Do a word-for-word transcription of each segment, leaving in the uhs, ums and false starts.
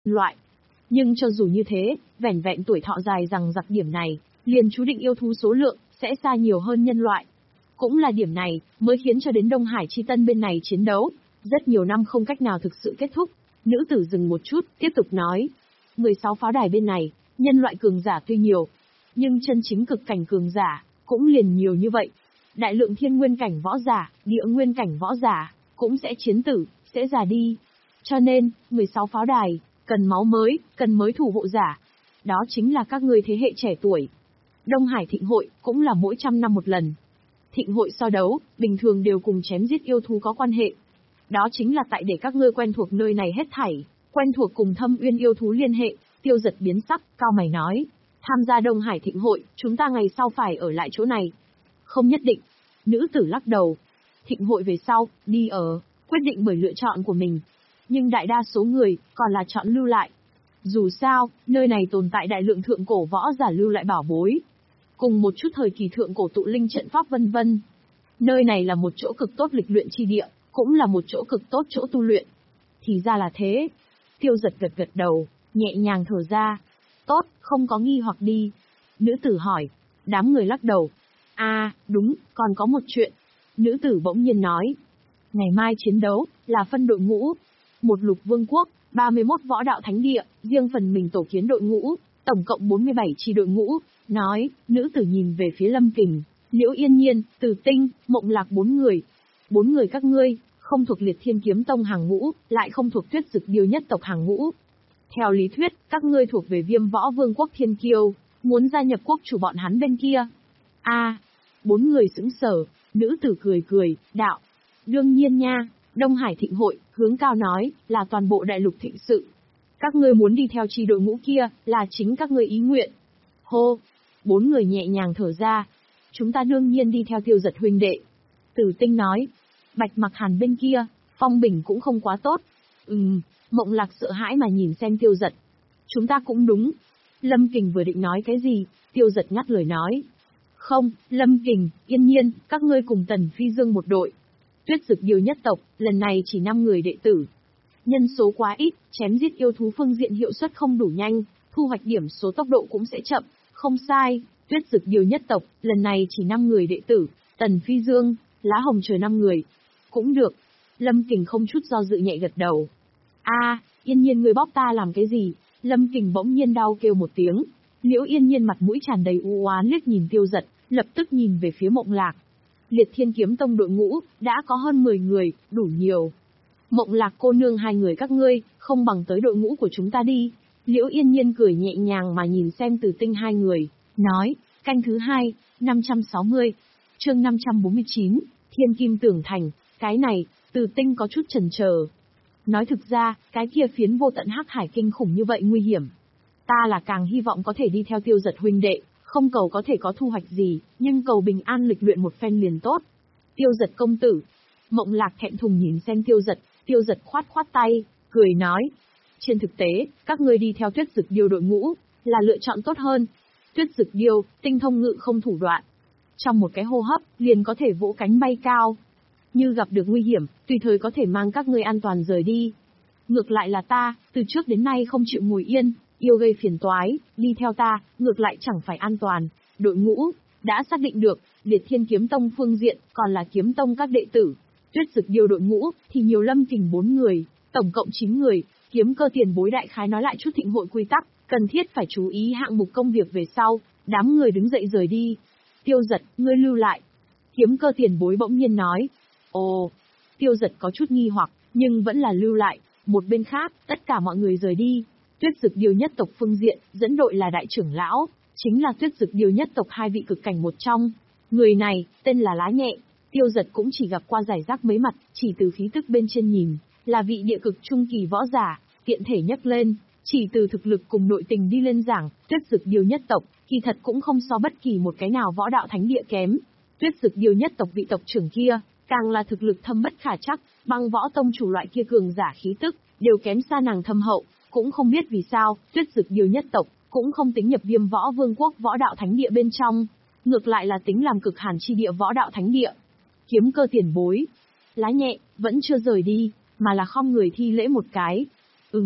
loại. Nhưng cho dù như thế, vẻn vẹn tuổi thọ dài rằng giặc điểm này, liền chú định yêu thú số lượng sẽ xa nhiều hơn nhân loại. Cũng là điểm này mới khiến cho đến Đông Hải Chi Tân bên này chiến đấu rất nhiều năm không cách nào thực sự kết thúc. Nữ tử dừng một chút, tiếp tục nói. mười sáu pháo đài bên này, nhân loại cường giả tuy nhiều, nhưng chân chính cực cảnh cường giả cũng liền nhiều như vậy. Đại lượng thiên nguyên cảnh võ giả, địa nguyên cảnh võ giả cũng sẽ chiến tử, sẽ già đi. Cho nên, mười sáu pháo đài cần máu mới, cần mới thủ hộ giả. Đó chính là các ngươi thế hệ trẻ tuổi. Đông Hải Thịnh hội cũng là mỗi trăm năm một lần. Thịnh hội so đấu, bình thường đều cùng chém giết yêu thú có quan hệ. Đó chính là tại để các ngươi quen thuộc nơi này hết thảy, quen thuộc cùng Thâm Uyên yêu thú liên hệ. Tiêu Giật biến sắc, cao mày nói. Tham gia Đông Hải Thịnh hội, chúng ta ngày sau phải ở lại chỗ này. Không nhất định. Nữ tử lắc đầu. Thịnh hội về sau, đi ở, quyết định bởi lựa chọn của mình. Nhưng đại đa số người, còn là chọn lưu lại. Dù sao, nơi này tồn tại đại lượng thượng cổ võ giả lưu lại bảo bối. Cùng một chút thời kỳ thượng cổ tụ linh trận pháp vân vân. Nơi này là một chỗ cực tốt lịch luyện chi địa, cũng là một chỗ cực tốt chỗ tu luyện. Thì ra là thế. Tiêu Giật gật gật đầu, nhẹ nhàng thở ra. Tốt, không có nghi hoặc đi. Nữ tử hỏi. Đám người lắc đầu. À, đúng, còn có một chuyện. Nữ tử bỗng nhiên nói. Ngày mai chiến đấu, là phân đội ngũ. Một lục vương quốc, ba mươi mốt võ đạo thánh địa, riêng phần mình tổ kiến đội ngũ, tổng cộng bốn mươi bảy chi đội ngũ. Nói, nữ tử nhìn về phía Lâm Kình, Liễu Yên Nhiên, Từ Tinh, Mộng Lạc bốn người. Bốn người các ngươi, không thuộc Liệt Thiên Kiếm Tông hàng ngũ, lại không thuộc Tuyết Dực Điêu nhất tộc hàng ngũ. Theo lý thuyết, các ngươi thuộc về Viêm Võ Vương quốc Thiên Kiêu, muốn gia nhập quốc chủ bọn hắn bên kia. A, à, bốn người sững sờ, nữ tử cười cười, đạo. Đương nhiên nha, Đông Hải Thịnh hội, hướng cao nói, là toàn bộ đại lục thịnh sự. Các ngươi muốn đi theo chi đội ngũ kia, là chính các ngươi ý nguyện. Hô, bốn người nhẹ nhàng thở ra. Chúng ta đương nhiên đi theo Tiêu Giật huynh đệ. Tử Tinh nói. Bạch Mặc Hàn bên kia, phong bình cũng không quá tốt. Ừm, Mộng Lạc sợ hãi mà nhìn xem Tiêu Giật. Chúng ta cũng đúng. Lâm Kình vừa định nói cái gì, Tiêu Giật ngắt lời nói. Không, Lâm Kình, Yên Nhiên, các ngươi cùng Tần Phi Dương một đội. Tuyết Dực Điêu nhất tộc, lần này chỉ năm người đệ tử. Nhân số quá ít, chém giết yêu thú phương diện hiệu suất không đủ nhanh, thu hoạch điểm số tốc độ cũng sẽ chậm. Không sai, Tuyết Dực Điêu nhất tộc, lần này chỉ năm người đệ tử, Tần Phi Dương, Lá Hồng Trời năm người. Cũng được. Lâm Kình không chút do dự nhẹ gật đầu. A, à, Yên Nhiên ngươi bóp ta làm cái gì? Lâm Kình bỗng nhiên đau kêu một tiếng. Liễu Yên Nhiên mặt mũi tràn đầy u oán liếc nhìn Tiêu Giật, lập tức nhìn về phía Mộng Lạc. Liệt Thiên Kiếm Tông đội ngũ đã có hơn mười người, đủ nhiều. Mộng Lạc cô nương hai người các ngươi, không bằng tới đội ngũ của chúng ta đi. Liễu Yên Nhiên cười nhẹ nhàng mà nhìn xem Từ Tinh hai người, nói, canh thứ hai, năm trăm sáu mươi, chương năm trăm bốn mươi chín, Thiên Kim Tưởng Thành, cái này, Từ Tinh có chút chần chờ. Nói thực ra, cái kia phiến vô tận hắc hải kinh khủng như vậy nguy hiểm. Ta là càng hy vọng có thể đi theo Tiêu Giật huynh đệ, không cầu có thể có thu hoạch gì, nhưng cầu bình an lịch luyện một phen liền tốt. Tiêu Giật công tử. Mộng Lạc thẹn thùng nhìn xem Tiêu Giật, Tiêu Giật khoát khoát tay, cười nói. Trên thực tế, các ngươi đi theo Tuyết Dực Điêu đội ngũ, là lựa chọn tốt hơn. Tuyết Dực Điêu, tinh thông ngự không thủ đoạn. Trong một cái hô hấp, liền có thể vỗ cánh bay cao. Như gặp được nguy hiểm, tùy thời có thể mang các ngươi an toàn rời đi. Ngược lại là ta, từ trước đến nay không chịu ngồi yên, yêu gây phiền toái, đi theo ta, ngược lại chẳng phải an toàn. Đội ngũ, đã xác định được, Liệt Thiên Kiếm Tông phương diện, còn là Kiếm Tông các đệ tử. Tuyết Dực Điêu đội ngũ, thì nhiều Lâm Kình bốn người, tổng cộng chín người, Kiếm Cơ tiền bối đại khái nói lại chút thịnh hội quy tắc, cần thiết phải chú ý hạng mục công việc về sau, đám người đứng dậy rời đi. Tiêu Giật, ngươi lưu lại. Kiếm Cơ tiền bối bỗng nhiên nói. Ồ, Tiêu Giật có chút nghi hoặc, nhưng vẫn là lưu lại. Một bên khác, tất cả mọi người rời đi. Tuyết Dực Điêu nhất tộc phương diện, dẫn đội là đại trưởng lão, chính là Tuyết Dực Điêu nhất tộc hai vị cực cảnh một trong. Người này, tên là Lá Nhẹ, Tiêu Giật cũng chỉ gặp qua giải rác mấy mặt, chỉ từ khí tức bên trên nhìn, là vị địa cực trung kỳ võ giả, tiện thể nhấc lên, chỉ từ thực lực cùng nội tình đi lên giảng, Tuyết Dực Điêu nhất tộc, kỳ thật cũng không so bất kỳ một cái nào võ đạo thánh địa kém. Tuyết Dực Điêu nhất tộc vị tộc trưởng kia, càng là thực lực thâm bất khả trắc, băng võ tông chủ loại kia cường giả khí tức, đều kém xa nàng thâm hậu, cũng không biết vì sao, Tuyết Dực Điêu nhất tộc, cũng không tính nhập Viêm Võ Vương quốc võ đạo thánh địa bên trong, ngược lại là tính làm cực hàn chi địa võ đạo thánh địa. Kiếm Cơ tiền bối, Lá Nhẹ, vẫn chưa rời đi, mà là khom người thi lễ một cái. Ừm,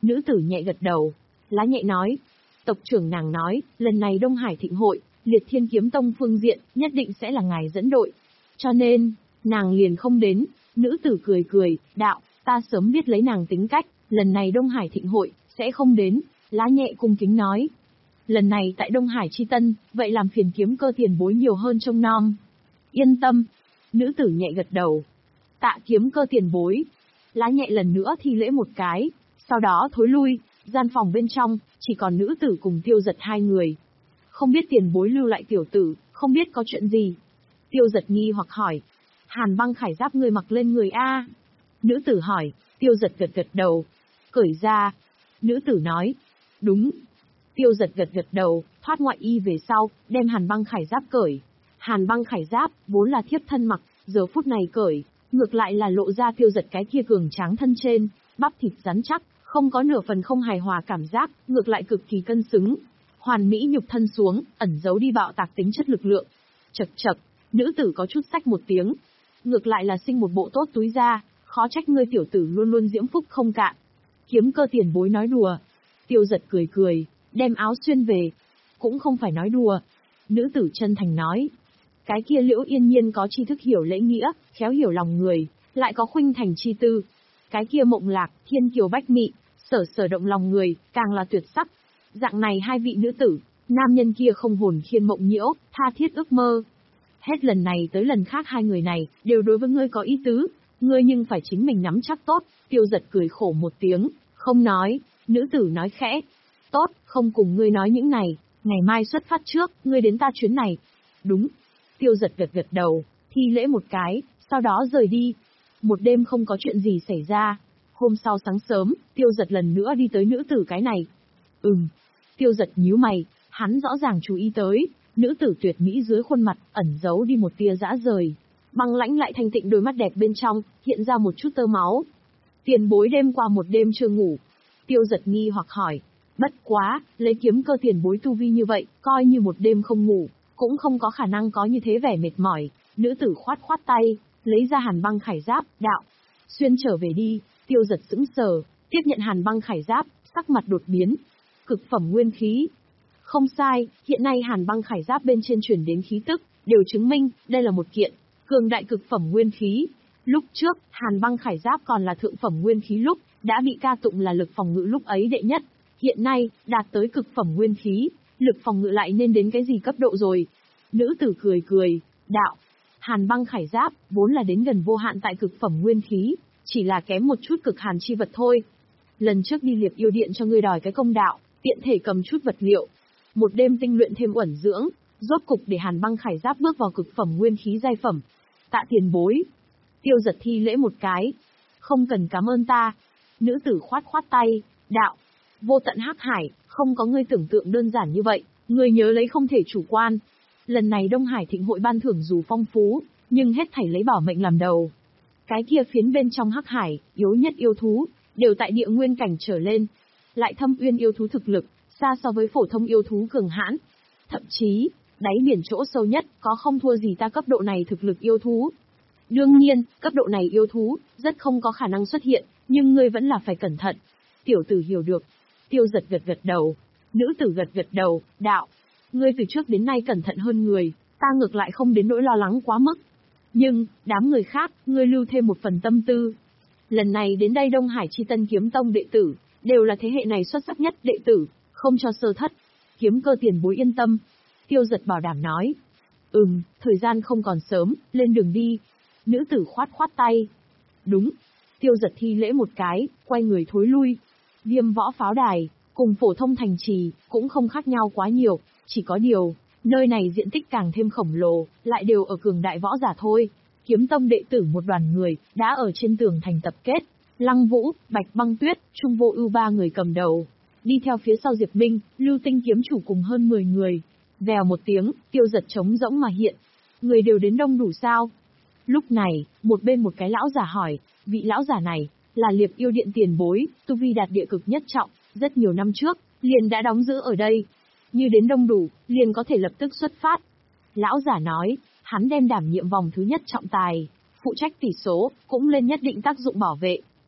Nữ tử nhẹ gật đầu. Lá nhẹ nói. Tộc trưởng nàng nói, lần này Đông Hải Thịnh hội, Liệt Thiên Kiếm Tông phương diện, nhất định sẽ là ngài dẫn đội. Cho nên, nàng liền không đến. Nữ tử cười cười, đạo, ta sớm biết lấy nàng tính cách, lần này Đông Hải Thịnh hội, sẽ không đến. Lá nhẹ cung kính nói. Lần này tại Đông Hải Chi Tân, vậy làm phiền Kiếm Cơ tiền bối nhiều hơn trông nom. Yên tâm. Nữ tử nhẹ gật đầu. Tạ Kiếm Cơ tiền bối. Lá nhẹ lần nữa thi lễ một cái, sau đó thối lui, gian phòng bên trong, chỉ còn nữ tử cùng Tiêu Giật hai người. Không biết tiền bối lưu lại tiểu tử, không biết có chuyện gì. Tiêu Giật nghi hoặc hỏi. Hàn băng khải giáp ngươi mặc lên người a? Nữ tử hỏi. Tiêu Giật gật gật đầu. Cởi ra. Nữ tử nói. Đúng. Tiêu Giật gật gật đầu, thoát ngoại y về sau, đem hàn băng khải giáp cởi. Hàn băng khải giáp, vốn là thiếp thân mặc, giờ phút này cởi, ngược lại là lộ ra Tiêu Giật cái kia cường tráng thân trên, bắp thịt rắn chắc, không có nửa phần không hài hòa cảm giác, ngược lại cực kỳ cân xứng. Hoàn mỹ nhục thân xuống, ẩn giấu đi bạo tạc tính chất lực lượng. Chậc chậc, nữ tử có chút sách một tiếng. Ngược lại là sinh một bộ tốt túi ra, khó trách ngươi tiểu tử luôn luôn diễm phúc không cạn. Kiếm Cơ tiền bối nói đùa. Tiêu Giật cười cười, đem áo xuyên về. Cũng không phải nói đùa. Nữ tử chân thành nói. Cái kia Liễu Yên Nhiên có tri thức hiểu lễ nghĩa, khéo hiểu lòng người, lại có khuynh thành chi tư. Cái kia Mộng Lạc, thiên kiều bách mị, sở sở động lòng người, càng là tuyệt sắc. Dạng này hai vị nữ tử, nam nhân kia không hồn khiên mộng nhiễu, tha thiết ước mơ. Hết lần này tới lần khác hai người này, đều đối với ngươi có ý tứ, ngươi nhưng phải chính mình nắm chắc tốt. Tiêu Giật cười khổ một tiếng, không nói. Nữ tử nói khẽ. Tốt, không cùng ngươi nói những này, ngày mai xuất phát trước, ngươi đến ta chuyến này. Đúng. Tiêu Giật gật gật đầu, thi lễ một cái, sau đó rời đi. Một đêm không có chuyện gì xảy ra. Hôm sau sáng sớm, Tiêu Giật lần nữa đi tới nữ tử cái này. Ừm. Tiêu Giật nhíu mày, hắn rõ ràng chú ý tới, nữ tử tuyệt mỹ dưới khuôn mặt, ẩn giấu đi một tia dã rời. Băng lãnh lại thanh tịnh đôi mắt đẹp bên trong, hiện ra một chút tơ máu. Tiền bối đêm qua một đêm chưa ngủ. Tiêu Giật nghi hoặc hỏi. Bất quá, lấy Kiếm Cơ tiền bối tu vi như vậy, coi như một đêm không ngủ, cũng không có khả năng có như thế vẻ mệt mỏi. Nữ tử khoát khoát tay, lấy ra hàn băng khải giáp, đạo. Xuyên trở về đi. Tiêu Giật sững sờ, tiếp nhận hàn băng khải giáp, sắc mặt đột biến. Cực phẩm nguyên khí. Không sai, hiện nay hàn băng khải giáp bên trên truyền đến khí tức, đều chứng minh, đây là một kiện cường đại cực phẩm nguyên khí. Lúc trước, hàn băng khải giáp còn là thượng phẩm nguyên khí lúc, đã bị ca tụng là lực phòng ngự lúc ấy đệ nhất. Hiện nay, đạt tới cực phẩm nguyên khí, lực phòng ngự lại nên đến cái gì cấp độ rồi? Nữ tử cười cười, đạo. Hàn băng khải giáp, vốn là đến gần vô hạn tại cực phẩm nguyên khí, chỉ là kém một chút cực hàn chi vật thôi. Lần trước đi Liệp Yêu Điện cho ngươi đòi cái công đạo, tiện thể cầm chút vật liệu. Một đêm tinh luyện thêm uẩn dưỡng, rốt cục để hàn băng khải giáp bước vào cực phẩm nguyên khí giai phẩm. Tạ tiền bối. Tiêu Giật thi lễ một cái. Không cần cảm ơn ta. Nữ tử khoát khoát tay, đạo. Vô tận hắc hải, không có ngươi tưởng tượng đơn giản như vậy, ngươi nhớ lấy không thể chủ quan. Lần này Đông Hải Thịnh hội ban thưởng dù phong phú, nhưng hết thảy lấy bảo mệnh làm đầu. Cái kia phiến bên trong hắc hải, yếu nhất yêu thú, đều tại địa nguyên cảnh trở lên. Lại thâm uyên yêu thú thực lực, xa so với phổ thông yêu thú cường hãn. Thậm chí, đáy biển chỗ sâu nhất, có không thua gì ta cấp độ này thực lực yêu thú. Đương nhiên, cấp độ này yêu thú, rất không có khả năng xuất hiện, nhưng ngươi vẫn là phải cẩn thận. Tiểu tử hiểu được. Tiêu Giật gật gật đầu. Nữ tử gật gật đầu, đạo. Ngươi từ trước đến nay cẩn thận hơn người, ta ngược lại không đến nỗi lo lắng quá mức. Nhưng, đám người khác, ngươi lưu thêm một phần tâm tư. Lần này đến đây Đông Hải Chi Tân Kiếm Tông đệ tử, đều là thế hệ này xuất sắc nhất đệ tử, không cho sơ thất. Kiếm Cơ tiền bối yên tâm. Tiêu Giật bảo đảm nói. Ừm, thời gian không còn sớm, lên đường đi. Nữ tử khoát khoát tay. Đúng. Tiêu Giật thi lễ một cái, quay người thối lui. Viêm võ pháo đài, cùng phổ thông thành trì, cũng không khác nhau quá nhiều, chỉ có điều, nơi này diện tích càng thêm khổng lồ, lại đều ở cường đại võ giả thôi. Kiếm Tông đệ tử một đoàn người, đã ở trên tường thành tập kết. Lăng Vũ, Bạch Băng Tuyết, Trung Vô Ưu ba người cầm đầu. Đi theo phía sau Diệp Minh, Lưu Tinh kiếm chủ cùng hơn mười người. Vèo một tiếng, Tiêu Giật trống rỗng mà hiện. Người đều đến đông đủ sao? Lúc này, một bên một cái lão giả hỏi, vị lão giả này, là Liệp Yêu Điện tiền bối, tu vi đạt địa cực nhất trọng, rất nhiều năm trước, liền đã đóng giữ ở đây. Như đến đông đủ, liền có thể lập tức xuất phát. Lão giả nói, hắn đem đảm nhiệm vòng thứ nhất trọng tài, phụ trách tỷ số, cũng lên nhất định tác dụng bảo vệ.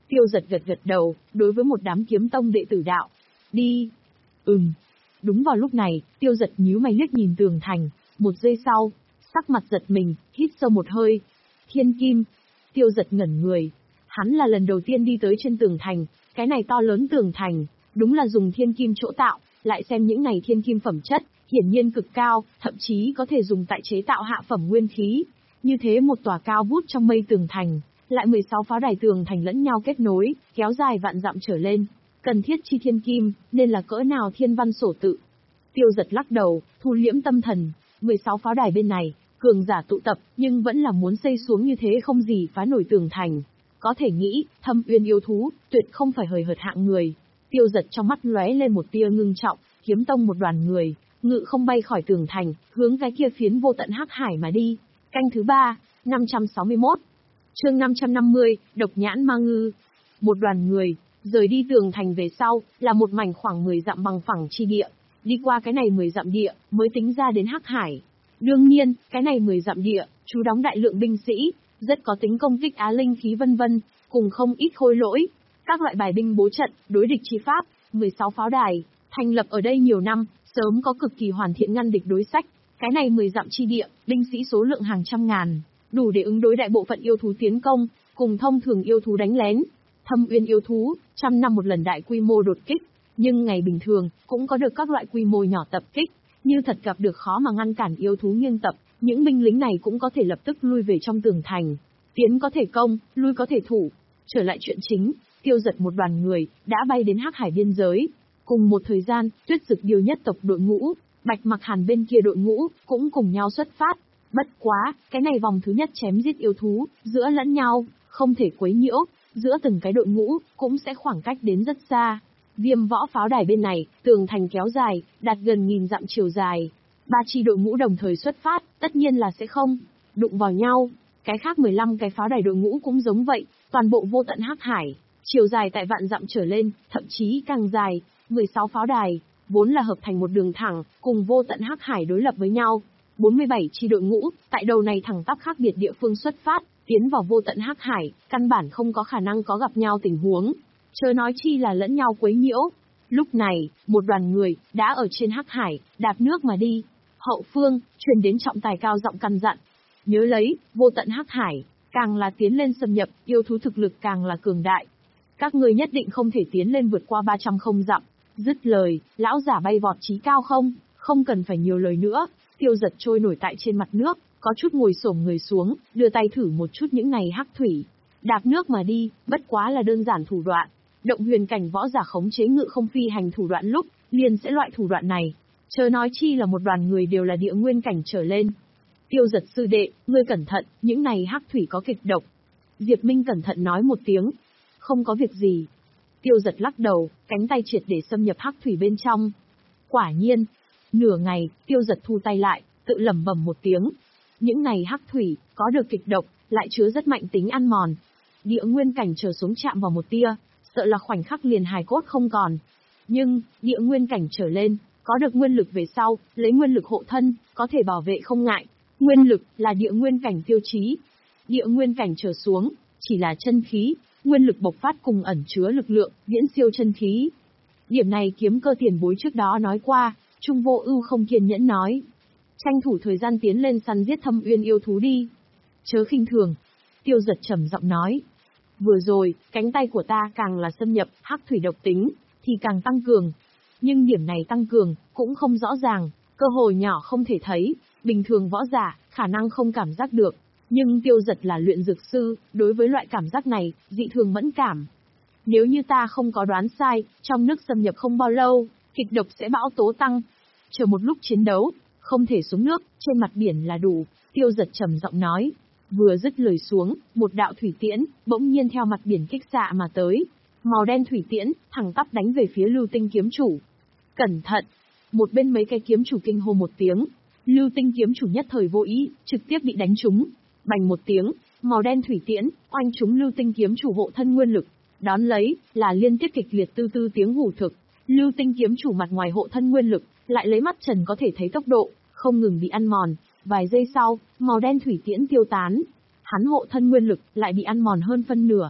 Tiêu Giật gật gật đầu, đối với một đám kiếm tông đệ tử đạo. Đi. Ừm. Đúng vào lúc này, Tiêu Giật nhíu mày liếc nhìn tường thành, một giây sau, sắc mặt giật mình, hít sâu một hơi. Thiên kim. Tiêu Giật ngẩn người. Hắn là lần đầu tiên đi tới trên tường thành, cái này to lớn tường thành, đúng là dùng thiên kim chỗ tạo, lại xem những này thiên kim phẩm chất, hiển nhiên cực cao, thậm chí có thể dùng tại chế tạo hạ phẩm nguyên khí. Như thế một tòa cao vút trong mây tường thành, lại mười sáu pháo đài tường thành lẫn nhau kết nối, kéo dài vạn dặm trở lên. Cần thiết chi thiên kim, nên là cỡ nào thiên văn sổ tự. Tiêu Giật lắc đầu, thu liễm tâm thần, mười sáu pháo đài bên này, cường giả tụ tập, nhưng vẫn là muốn xây xuống như thế không gì phá nổi tường thành. Có thể nghĩ, Thâm Uyên yêu thú, tuyệt không phải hời hợt hạng người. Tiêu Giật trong mắt lóe lên một tia ngưng trọng, kiếm tông một đoàn người, ngự không bay khỏi tường thành, hướng cái kia phiến vô tận hắc hải mà đi. Canh thứ ba, năm trăm sáu mươi mốt. Chương năm trăm năm mươi, Độc Nhãn Ma Ngư. Một đoàn người, rời đi tường thành về sau, là một mảnh khoảng mười dặm bằng phẳng chi địa. Đi qua cái này mười dặm địa, mới tính ra đến hắc hải. Đương nhiên, cái này mười dặm địa, chú đóng đại lượng binh sĩ, rất có tính công kích á linh khí vân vân, cùng không ít khôi lỗi. Các loại bài binh bố trận, đối địch chi pháp, mười sáu pháo đài, thành lập ở đây nhiều năm, sớm có cực kỳ hoàn thiện ngăn địch đối sách. Cái này mười dặm chi địa, binh sĩ số lượng hàng trăm ngàn, đủ để ứng đối đại bộ phận yêu thú tiến công, cùng thông thường yêu thú đánh lén. Thâm Uyên yêu thú, trăm năm một lần đại quy mô đột kích, nhưng ngày bình thường, cũng có được các loại quy mô nhỏ tập kích, như thật gặp được khó mà ngăn cản yêu thú nghiêng tập, những binh lính này cũng có thể lập tức lui về trong tường thành. Tiến có thể công, lui có thể thủ. Trở lại chuyện chính, Tiêu Giật một đoàn người, đã bay đến hắc hải biên giới. Cùng một thời gian, Tuyết Dực Điêu nhất tộc đội ngũ, Bạch Mặc Hàn bên kia đội ngũ, cũng cùng nhau xuất phát. Bất quá, cái này vòng thứ nhất chém giết yêu thú, giữa lẫn nhau, không thể quấy nhiễu, giữa từng cái đội ngũ, cũng sẽ khoảng cách đến rất xa. Viêm võ pháo đài bên này, tường thành kéo dài, đạt gần nghìn dặm chiều dài. Ba chi đội ngũ đồng thời xuất phát, tất nhiên là sẽ không đụng vào nhau. Cái khác mười lăm cái pháo đài đội ngũ cũng giống vậy, toàn bộ vô tận hắc hải, chiều dài tại vạn dặm trở lên, thậm chí càng dài. mười sáu pháo đài, vốn là hợp thành một đường thẳng, cùng vô tận hắc hải đối lập với nhau. bốn mươi bảy chi đội ngũ, tại đầu này thẳng tắp khác biệt địa phương xuất phát, tiến vào vô tận hắc hải, căn bản không có khả năng có gặp nhau tình huống. Chớ nói chi là lẫn nhau quấy nhiễu. Lúc này, một đoàn người, đã ở trên hắc hải, đạp nước mà đi. Hậu phương, truyền đến trọng tài cao giọng căn dặn. Nhớ lấy, vô tận hắc hải, càng là tiến lên xâm nhập, yêu thú thực lực càng là cường đại. Các ngươi nhất định không thể tiến lên vượt qua ba trăm không dặm. Dứt lời, lão giả bay vọt chí cao không, không cần phải nhiều lời nữa. Tiêu Giật trôi nổi tại trên mặt nước, có chút ngồi xổm người xuống, đưa tay thử một chút những này hắc thủy. Đạp nước mà đi, bất quá là đơn giản thủ đoạn. Động huyền cảnh võ giả khống chế ngự không phi hành thủ đoạn lúc, liền sẽ loại thủ đoạn này. Chớ nói chi là một đoàn người đều là địa nguyên cảnh trở lên. Tiêu Giật sư đệ, ngươi cẩn thận, những này hắc thủy có kịch độc. Diệp Minh cẩn thận nói một tiếng. Không có việc gì. Tiêu Giật lắc đầu, cánh tay triệt để xâm nhập hắc thủy bên trong. Quả nhiên, nửa ngày, Tiêu Giật thu tay lại, tự lẩm bẩm một tiếng. Những này hắc thủy, có được kịch độc, lại chứa rất mạnh tính ăn mòn. Địa nguyên cảnh trở xuống chạm vào một tia, sợ là khoảnh khắc liền hài cốt không còn. Nhưng, địa nguyên cảnh trở lên, có được nguyên lực về sau, lấy nguyên lực hộ thân, có thể bảo vệ không ngại. Nguyên lực là địa nguyên cảnh tiêu chí. Địa nguyên cảnh trở xuống, chỉ là chân khí, nguyên lực bộc phát cùng ẩn chứa lực lượng, viễn siêu chân khí. Điểm này Kiếm Cơ tiền bối trước đó nói qua, Trung Vô Ưu không kiên nhẫn nói. Tranh thủ thời gian tiến lên săn giết Thâm Uyên yêu thú đi. Chớ khinh thường. Tiêu Giật trầm giọng nói. Vừa rồi, cánh tay của ta càng là xâm nhập hắc thủy độc tính, thì càng tăng cường. Nhưng điểm này tăng cường, cũng không rõ ràng, cơ hội nhỏ không thể thấy, bình thường võ giả, khả năng không cảm giác được. Nhưng Tiêu Giật là luyện dược sư, đối với loại cảm giác này, dị thường mẫn cảm. Nếu như ta không có đoán sai, trong nước xâm nhập không bao lâu, kịch độc sẽ bão tố tăng. Chờ một lúc chiến đấu, không thể xuống nước, trên mặt biển là đủ, Tiêu Giật trầm giọng nói. Vừa dứt lời xuống, một đạo thủy tiễn, bỗng nhiên theo mặt biển kích xạ mà tới. Màu đen thủy tiễn, thẳng tắp đánh về phía Lưu Tinh kiếm chủ. Cẩn thận! Một bên mấy cái kiếm chủ kinh hô một tiếng. Lưu Tinh kiếm chủ nhất thời vô ý, trực tiếp bị đánh trúng. Bành một tiếng, màu đen thủy tiễn, oanh trúng Lưu Tinh kiếm chủ hộ thân nguyên lực. Đón lấy, là liên tiếp kịch liệt tư tư tiếng hủ thực. Lưu Tinh kiếm chủ mặt ngoài hộ thân nguyên lực, lại lấy mắt trần có thể thấy tốc độ, không ngừng bị ăn mòn. Vài giây sau, màu đen thủy tiễn tiêu tán. Hắn hộ thân nguyên lực, lại bị ăn mòn hơn phân nửa.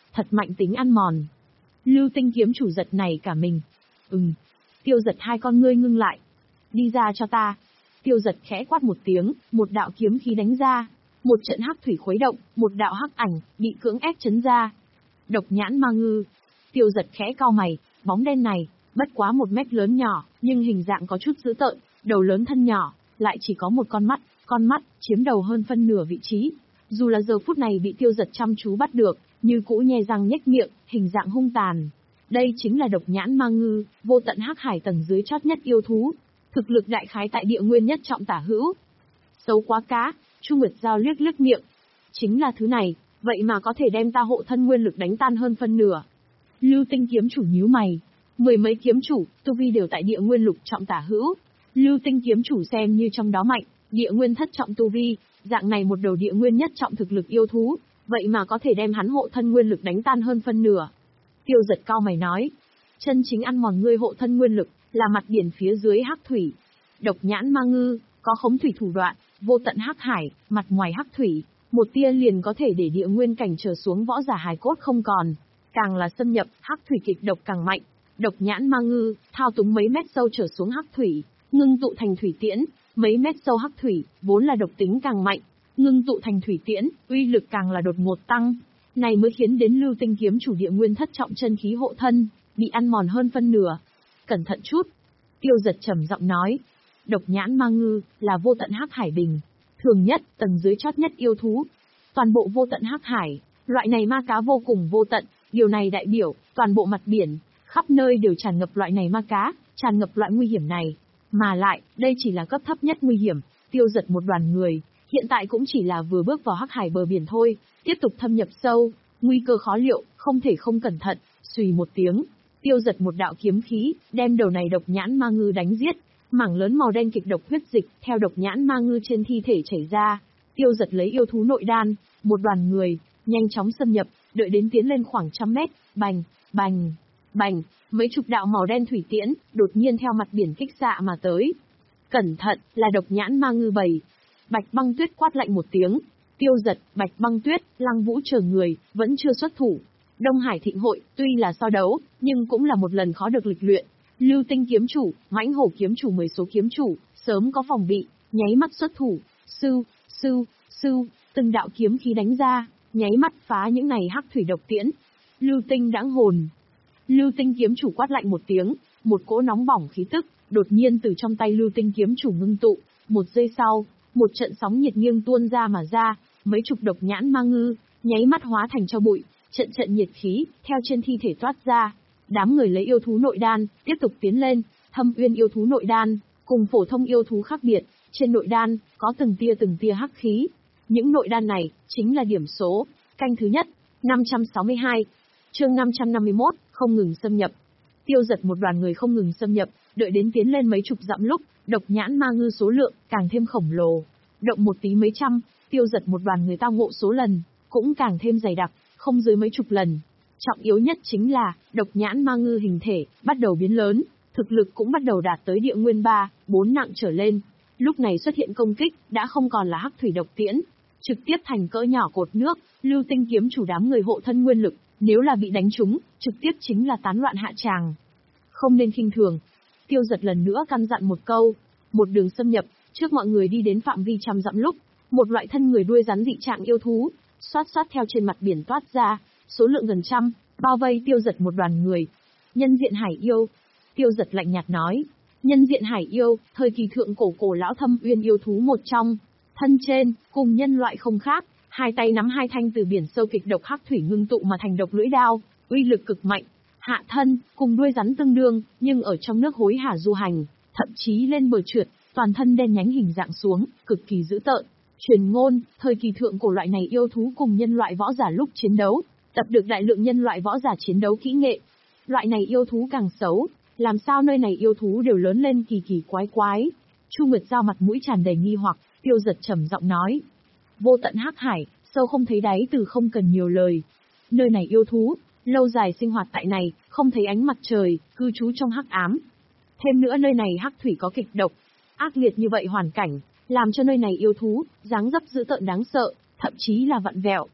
thật mạnh tính ăn mòn. Lưu Tinh kiếm chủ giật này cả mình. Ừm. Tiêu Giật hai con ngươi ngưng lại. Đi ra cho ta. Tiêu Giật khẽ quát một tiếng, một đạo kiếm khí đánh ra. Một trận hắc thủy khuấy động, một đạo hắc ảnh, bị cưỡng ép chấn ra. Độc nhãn ma ngư. Tiêu Giật khẽ cau mày, bóng đen này, bất quá một mét lớn nhỏ, nhưng hình dạng có chút dữ tợn, đầu lớn thân nhỏ, lại chỉ có một con mắt, con mắt, chiếm đầu hơn phân nửa vị trí. Dù là giờ phút này bị Tiêu Giật chăm chú bắt được, như cũ nhe răng nhếch miệng, hình dạng hung tàn. Đây chính là độc nhãn ma ngư, vô tận hắc hải tầng dưới chót nhất yêu thú. Thực lực đại khái tại địa nguyên nhất trọng tả hữu. Xấu quá cá, Chu Nguyệt Giao liếc liếc miệng. Chính là thứ này, vậy mà có thể đem ta hộ thân nguyên lực đánh tan hơn phân nửa. Lưu Tinh kiếm chủ nhíu mày. Mười mấy kiếm chủ, tu vi đều tại địa nguyên lục trọng tả hữu. Lưu Tinh kiếm chủ xem như trong đó mạnh, địa nguyên thất trọng tu vi, dạng này một đầu địa nguyên nhất trọng thực lực yêu thú, vậy mà có thể đem hắn hộ thân nguyên lực đánh tan hơn phân nửa. Tiêu Giật cao mày nói, chân chính ăn mòn ngươi hộ thân nguyên lực, là mặt biển phía dưới hắc thủy. Độc nhãn ma ngư, có khống thủy thủ đoạn, vô tận hắc hải, mặt ngoài hắc thủy, một tia liền có thể để địa nguyên cảnh trở xuống võ giả hài cốt không còn. Càng là xâm nhập, hắc thủy kịch độc càng mạnh. Độc nhãn ma ngư, thao túng mấy mét sâu trở xuống hắc thủy, ngưng tụ thành thủy tiễn, mấy mét sâu hắc thủy, vốn là độc tính càng mạnh, ngưng tụ thành thủy tiễn, uy lực càng là đột ngột tăng. Này mới khiến đến Lưu Tinh kiếm chủ địa nguyên thất trọng chân khí hộ thân, bị ăn mòn hơn phân nửa. Cẩn thận chút. Tiêu Giật trầm giọng nói. Độc nhãn ma ngư, là vô tận hắc hải bình. Thường nhất, tầng dưới chót nhất yêu thú. Toàn bộ vô tận hắc hải, loại này ma cá vô cùng vô tận, điều này đại biểu, toàn bộ mặt biển, khắp nơi đều tràn ngập loại này ma cá, tràn ngập loại nguy hiểm này. Mà lại, đây chỉ là cấp thấp nhất nguy hiểm. Tiêu Giật một đoàn người, hiện tại cũng chỉ là vừa bước vào hắc hải bờ biển thôi, tiếp tục thâm nhập sâu, nguy cơ khó liệu, không thể không cẩn thận. Xùy một tiếng, Tiêu Giật một đạo kiếm khí, đem đầu này độc nhãn ma ngư đánh giết. Mảng lớn màu đen kịch độc huyết dịch theo độc nhãn ma ngư trên thi thể chảy ra. Tiêu Giật lấy yêu thú nội đan, một đoàn người nhanh chóng xâm nhập, đợi đến tiến lên khoảng trăm mét, bành, bành, bành, mấy chục đạo màu đen thủy tiễn đột nhiên theo mặt biển kích xạ mà tới. Cẩn thận, là độc nhãn ma ngư bầy. Bạch Băng Tuyết quát lạnh một tiếng. Tiêu Giật, Bạch Băng Tuyết, Lăng Vũ chờ người vẫn chưa xuất thủ. Đông Hải Thịnh Hội tuy là so đấu, nhưng cũng là một lần khó được lịch luyện. Lưu Tinh kiếm chủ, Mãnh Hổ kiếm chủ mười số kiếm chủ, sớm có phòng bị, nháy mắt xuất thủ, sưu, sưu, sưu, từng đạo kiếm khí đánh ra, nháy mắt phá những này hắc thủy độc tiễn. Lưu Tinh đãng hồn. Lưu Tinh kiếm chủ quát lạnh một tiếng, một cỗ nóng bỏng khí tức đột nhiên từ trong tay Lưu Tinh kiếm chủ ngưng tụ, một giây sau, một trận sóng nhiệt nghiêng tuôn ra mà ra, mấy chục độc nhãn ma ngư nháy mắt hóa thành tro bụi, trận trận nhiệt khí theo trên thi thể toát ra. Đám người lấy yêu thú nội đan, tiếp tục tiến lên. Thâm Uyên yêu thú nội đan, cùng phổ thông yêu thú khác biệt, trên nội đan, có từng tia từng tia hắc khí. Những nội đan này, chính là điểm số. Canh thứ nhất, năm trăm sáu mươi hai. Chương năm trăm năm mươi mốt, không ngừng xâm nhập. Tiêu Giật một đoàn người không ngừng xâm nhập, đợi đến tiến lên mấy chục dặm lúc, độc nhãn ma ngư số lượng, càng thêm khổng lồ. Động một tí mấy trăm, Tiêu Giật một đoàn người tao ngộ số lần, cũng càng thêm dày đặc, không dưới mấy chục lần. Trọng yếu nhất chính là, độc nhãn ma ngư hình thể, bắt đầu biến lớn, thực lực cũng bắt đầu đạt tới địa nguyên ba, bốn nặng trở lên. Lúc này xuất hiện công kích, đã không còn là hắc thủy độc tiễn, trực tiếp thành cỡ nhỏ cột nước. Lưu Tinh kiếm chủ đám người hộ thân nguyên lực, nếu là bị đánh trúng, trực tiếp chính là tán loạn hạ tràng. Không nên khinh thường. Tiêu Giật lần nữa căn dặn một câu, một đường xâm nhập, trước mọi người đi đến phạm vi trăm dặm lúc, một loại thân người đuôi rắn dị trạng yêu thú, xoát xoát theo trên mặt biển toát ra, số lượng gần trăm, bao vây Tiêu Giật một đoàn người. Nhân diện hải yêu. Tiêu Giật lạnh nhạt nói. Nhân diện hải yêu, thời kỳ thượng cổ cổ lão Thâm Uyên yêu thú một trong. Thân trên, cùng nhân loại không khác, hai tay nắm hai thanh từ biển sâu kịch độc hắc thủy ngưng tụ mà thành độc lưỡi đao, uy lực cực mạnh. Hạ thân, cùng đuôi rắn tương đương, nhưng ở trong nước hối hả du hành, thậm chí lên bờ trượt, toàn thân đen nhánh hình dạng xuống, cực kỳ dữ tợn. Truyền ngôn, thời kỳ thượng cổ loại này yêu thú cùng nhân loại võ giả lúc chiến đấu, tập được đại lượng nhân loại võ giả chiến đấu kỹ nghệ. Loại này yêu thú càng xấu, làm sao nơi này yêu thú đều lớn lên kỳ kỳ quái quái. Chu Nguyệt Giao mặt mũi tràn đầy nghi hoặc, Tiêu Giật trầm giọng nói. Vô tận hắc hải, sâu không thấy đáy từ không cần nhiều lời. Nơi này yêu thú, lâu dài sinh hoạt tại này, không thấy ánh mặt trời, cư trú trong hắc ám. Thêm nữa nơi này hắc thủy có kịch độc, ác liệt như vậy hoàn cảnh, làm cho nơi này yêu thú, dáng dấp dữ tợn đáng sợ, thậm chí là vặn vẹo.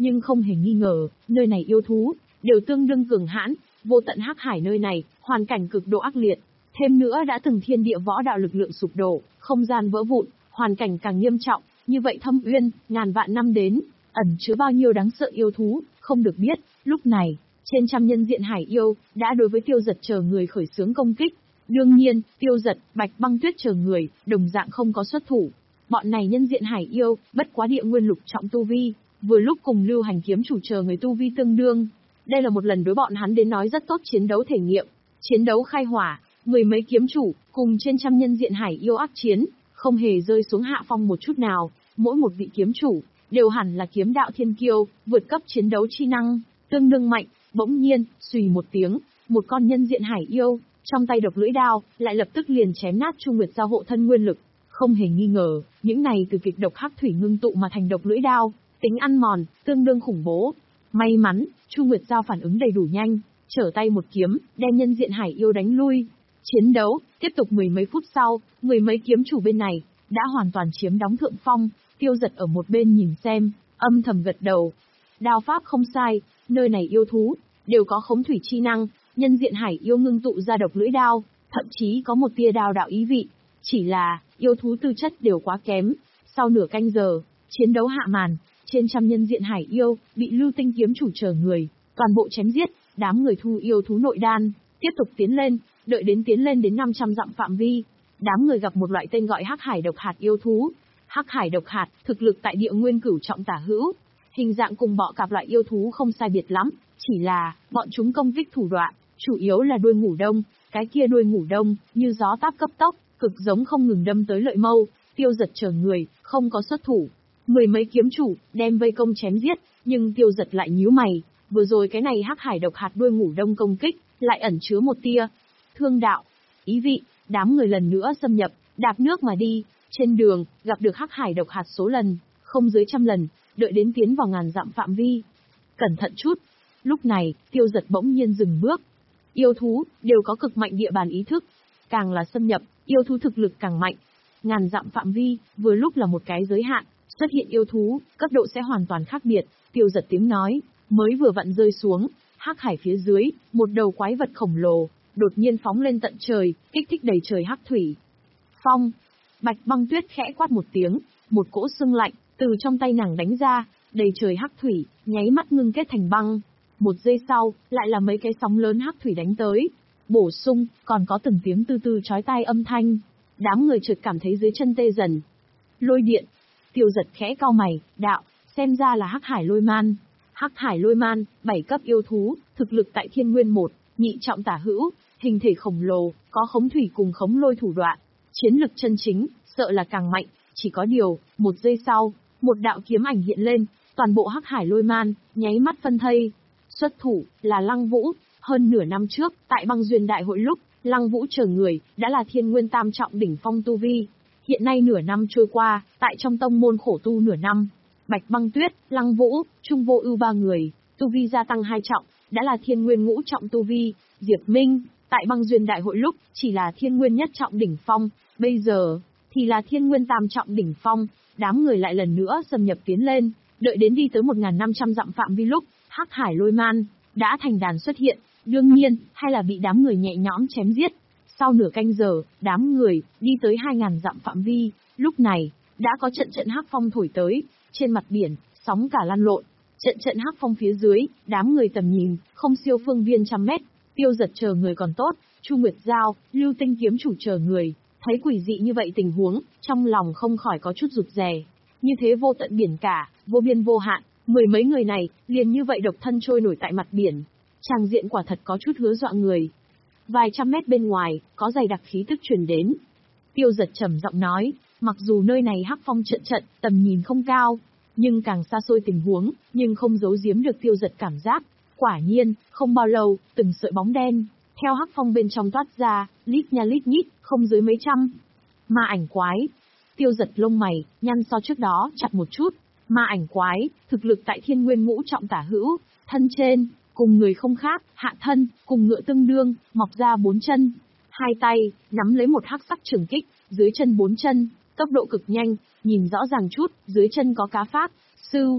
nhưng không hề nghi ngờ, nơi này yêu thú đều tương đương cường hãn, vô tận hắc hải nơi này, hoàn cảnh cực độ ác liệt, thêm nữa đã từng thiên địa võ đạo lực lượng sụp đổ, không gian vỡ vụn, hoàn cảnh càng nghiêm trọng, như vậy thâm uyên, ngàn vạn năm đến, ẩn chứa bao nhiêu đáng sợ yêu thú, không được biết. Lúc này, trên trăm nhân diện hải yêu đã đối với Tiêu Dật chờ người khởi xướng công kích. Đương nhiên, Tiêu Dật, Bạch Băng Tuyết chờ người, đồng dạng không có xuất thủ. Bọn này nhân diện hải yêu, bất quá địa nguyên lục trọng tu vi, vừa lúc cùng Lưu Hành kiếm chủ chờ người tu vi tương đương. Đây là một lần đối bọn hắn đến nói rất tốt chiến đấu thể nghiệm. Chiến đấu khai hỏa, mười mấy kiếm chủ, cùng trên trăm nhân diện hải yêu ác chiến, không hề rơi xuống hạ phong một chút nào. Mỗi một vị kiếm chủ, đều hẳn là kiếm đạo thiên kiêu, vượt cấp chiến đấu chi năng, tương đương mạnh. Bỗng nhiên, xùy một tiếng, một con nhân diện hải yêu, trong tay độc lưỡi đao, lại lập tức liền chém nát Chu Nguyệt Giao hộ thân nguyên lực. Không hề nghi ngờ, những này từ kịch độc hắc thủy ngưng tụ mà thành độc lưỡi đao, tính ăn mòn, tương đương khủng bố. May mắn, Chu Nguyệt Giao phản ứng đầy đủ nhanh, trở tay một kiếm, đem nhân diện hải yêu đánh lui. Chiến đấu, tiếp tục mười mấy phút sau, mười mấy kiếm chủ bên này, đã hoàn toàn chiếm đóng thượng phong. Tiêu Dật ở một bên nhìn xem, âm thầm gật đầu. Đao pháp không sai, nơi này yêu thú, đều có khống thủy chi năng, nhân diện hải yêu ngưng tụ ra độc lưỡi đao, thậm chí có một tia đao đạo ý vị. Chỉ là, yêu thú tư chất đều quá kém. Sau nửa canh giờ, chiến đấu hạ màn, trên trăm nhân diện hải yêu, bị Lưu Tinh kiếm chủ chờ người, toàn bộ chém giết, đám người thu yêu thú nội đan, tiếp tục tiến lên, đợi đến tiến lên đến năm trăm dặm phạm vi. Đám người gặp một loại tên gọi hắc hải độc hạt yêu thú. Hắc hải độc hạt, thực lực tại địa nguyên cửu trọng tả hữu, hình dạng cùng bọ cạp loại yêu thú không sai biệt lắm, chỉ là, bọn chúng công kích thủ đoạn, chủ yếu là đuôi ngủ đông, cái kia đuôi ngủ đông, như gió táp cấp tốc, cực giống không ngừng đâm tới lợi mâu. Tiêu Dật chờ người, không có xuất thủ. Mười mấy kiếm chủ, đem vây công chém giết, nhưng Tiêu Dật lại nhíu mày, vừa rồi cái này hắc hải độc hạt đuôi ngủ đông công kích, lại ẩn chứa một tia thương đạo ý vị. Đám người lần nữa xâm nhập, đạp nước mà đi, trên đường, gặp được hắc hải độc hạt số lần, không dưới trăm lần, đợi đến tiến vào ngàn dặm phạm vi. Cẩn thận chút. Lúc này, Tiêu Dật bỗng nhiên dừng bước. Yêu thú, đều có cực mạnh địa bàn ý thức. Càng là xâm nhập, yêu thú thực lực càng mạnh. Ngàn dặm phạm vi, vừa lúc là một cái giới hạn, xuất hiện yêu thú, cấp độ sẽ hoàn toàn khác biệt. Tiêu Dật tiếng nói, mới vừa vặn rơi xuống, hắc hải phía dưới, một đầu quái vật khổng lồ, đột nhiên phóng lên tận trời, kích thích đầy trời hắc thủy. Phong, Bạch Băng Tuyết khẽ quát một tiếng, một cỗ sương lạnh, từ trong tay nàng đánh ra, đầy trời hắc thủy, nháy mắt ngưng kết thành băng. Một giây sau, lại là mấy cái sóng lớn hắc thủy đánh tới. Bổ sung, còn có từng tiếng tư tư chói tai âm thanh. Đám người chợt cảm thấy dưới chân tê dần. Lôi điện. Tiêu Dật khẽ cau mày, đạo, xem ra là hắc hải lôi man. Hắc hải lôi man, bảy cấp yêu thú, thực lực tại thiên nguyên một, nhị trọng tả hữu, hình thể khổng lồ, có khống thủy cùng khống lôi thủ đoạn. Chiến lực chân chính, sợ là càng mạnh, chỉ có điều, một giây sau, một đạo kiếm ảnh hiện lên, toàn bộ hắc hải lôi man, nháy mắt phân thây. Xuất thủ, là Lăng Vũ. Hơn nửa năm trước, tại băng duyên đại hội lúc, Lăng Vũ chờ người, đã là thiên nguyên tam trọng đỉnh phong tu vi. Hiện nay nửa năm trôi qua, tại trong tông môn khổ tu nửa năm, Bạch Băng Tuyết, Lăng Vũ, Trung Vô Ưu ba người, tu vi gia tăng hai trọng, đã là thiên nguyên ngũ trọng tu vi. Diệp Minh, tại băng duyên đại hội lúc, chỉ là thiên nguyên nhất trọng đỉnh phong, bây giờ, thì là thiên nguyên tam trọng đỉnh phong. Đám người lại lần nữa xâm nhập tiến lên, đợi đến đi tới một nghìn năm trăm dặm phạm vi lúc, hắc hải lôi man, đã thành đàn xuất hiện, đương nhiên, hay là bị đám người nhẹ nhõm chém giết. Sau nửa canh giờ, đám người, đi tới hai nghìn dặm phạm vi, lúc này, đã có trận trận hắc phong thổi tới, trên mặt biển, sóng cả lăn lộn. Trận trận hắc phong phía dưới, đám người tầm nhìn, không siêu phương viên trăm mét. Tiêu Dật chờ người còn tốt, Chu Nguyệt Giao, Lưu Tinh kiếm chủ chờ người, thấy quỷ dị như vậy tình huống, trong lòng không khỏi có chút rụt rè. Như thế vô tận biển cả, vô biên vô hạn, mười mấy người này, liền như vậy độc thân trôi nổi tại mặt biển. Tràng diện quả thật có chút hứa dọa người. Vài trăm mét bên ngoài, có dày đặc khí tức truyền đến. Tiêu Dật trầm giọng nói, mặc dù nơi này hắc phong trận trận, tầm nhìn không cao, nhưng càng xa xôi tình huống, nhưng không giấu giếm được Tiêu Dật cảm giác. Quả nhiên, không bao lâu, từng sợi bóng đen, theo hắc phong bên trong toát ra, lít nha lít nhít, không dưới mấy trăm. Ma ảnh quái. Tiêu Dật lông mày, nhăn so trước đó, chặt một chút. Ma ảnh quái, thực lực tại thiên nguyên ngũ trọng tả hữu, thân trên, cùng người không khác, hạ thân, cùng ngựa tương đương, mọc ra bốn chân. Hai tay, nắm lấy một hắc sắc trường kích, dưới chân bốn chân, tốc độ cực nhanh, nhìn rõ ràng chút, dưới chân có cá pháp, sưu.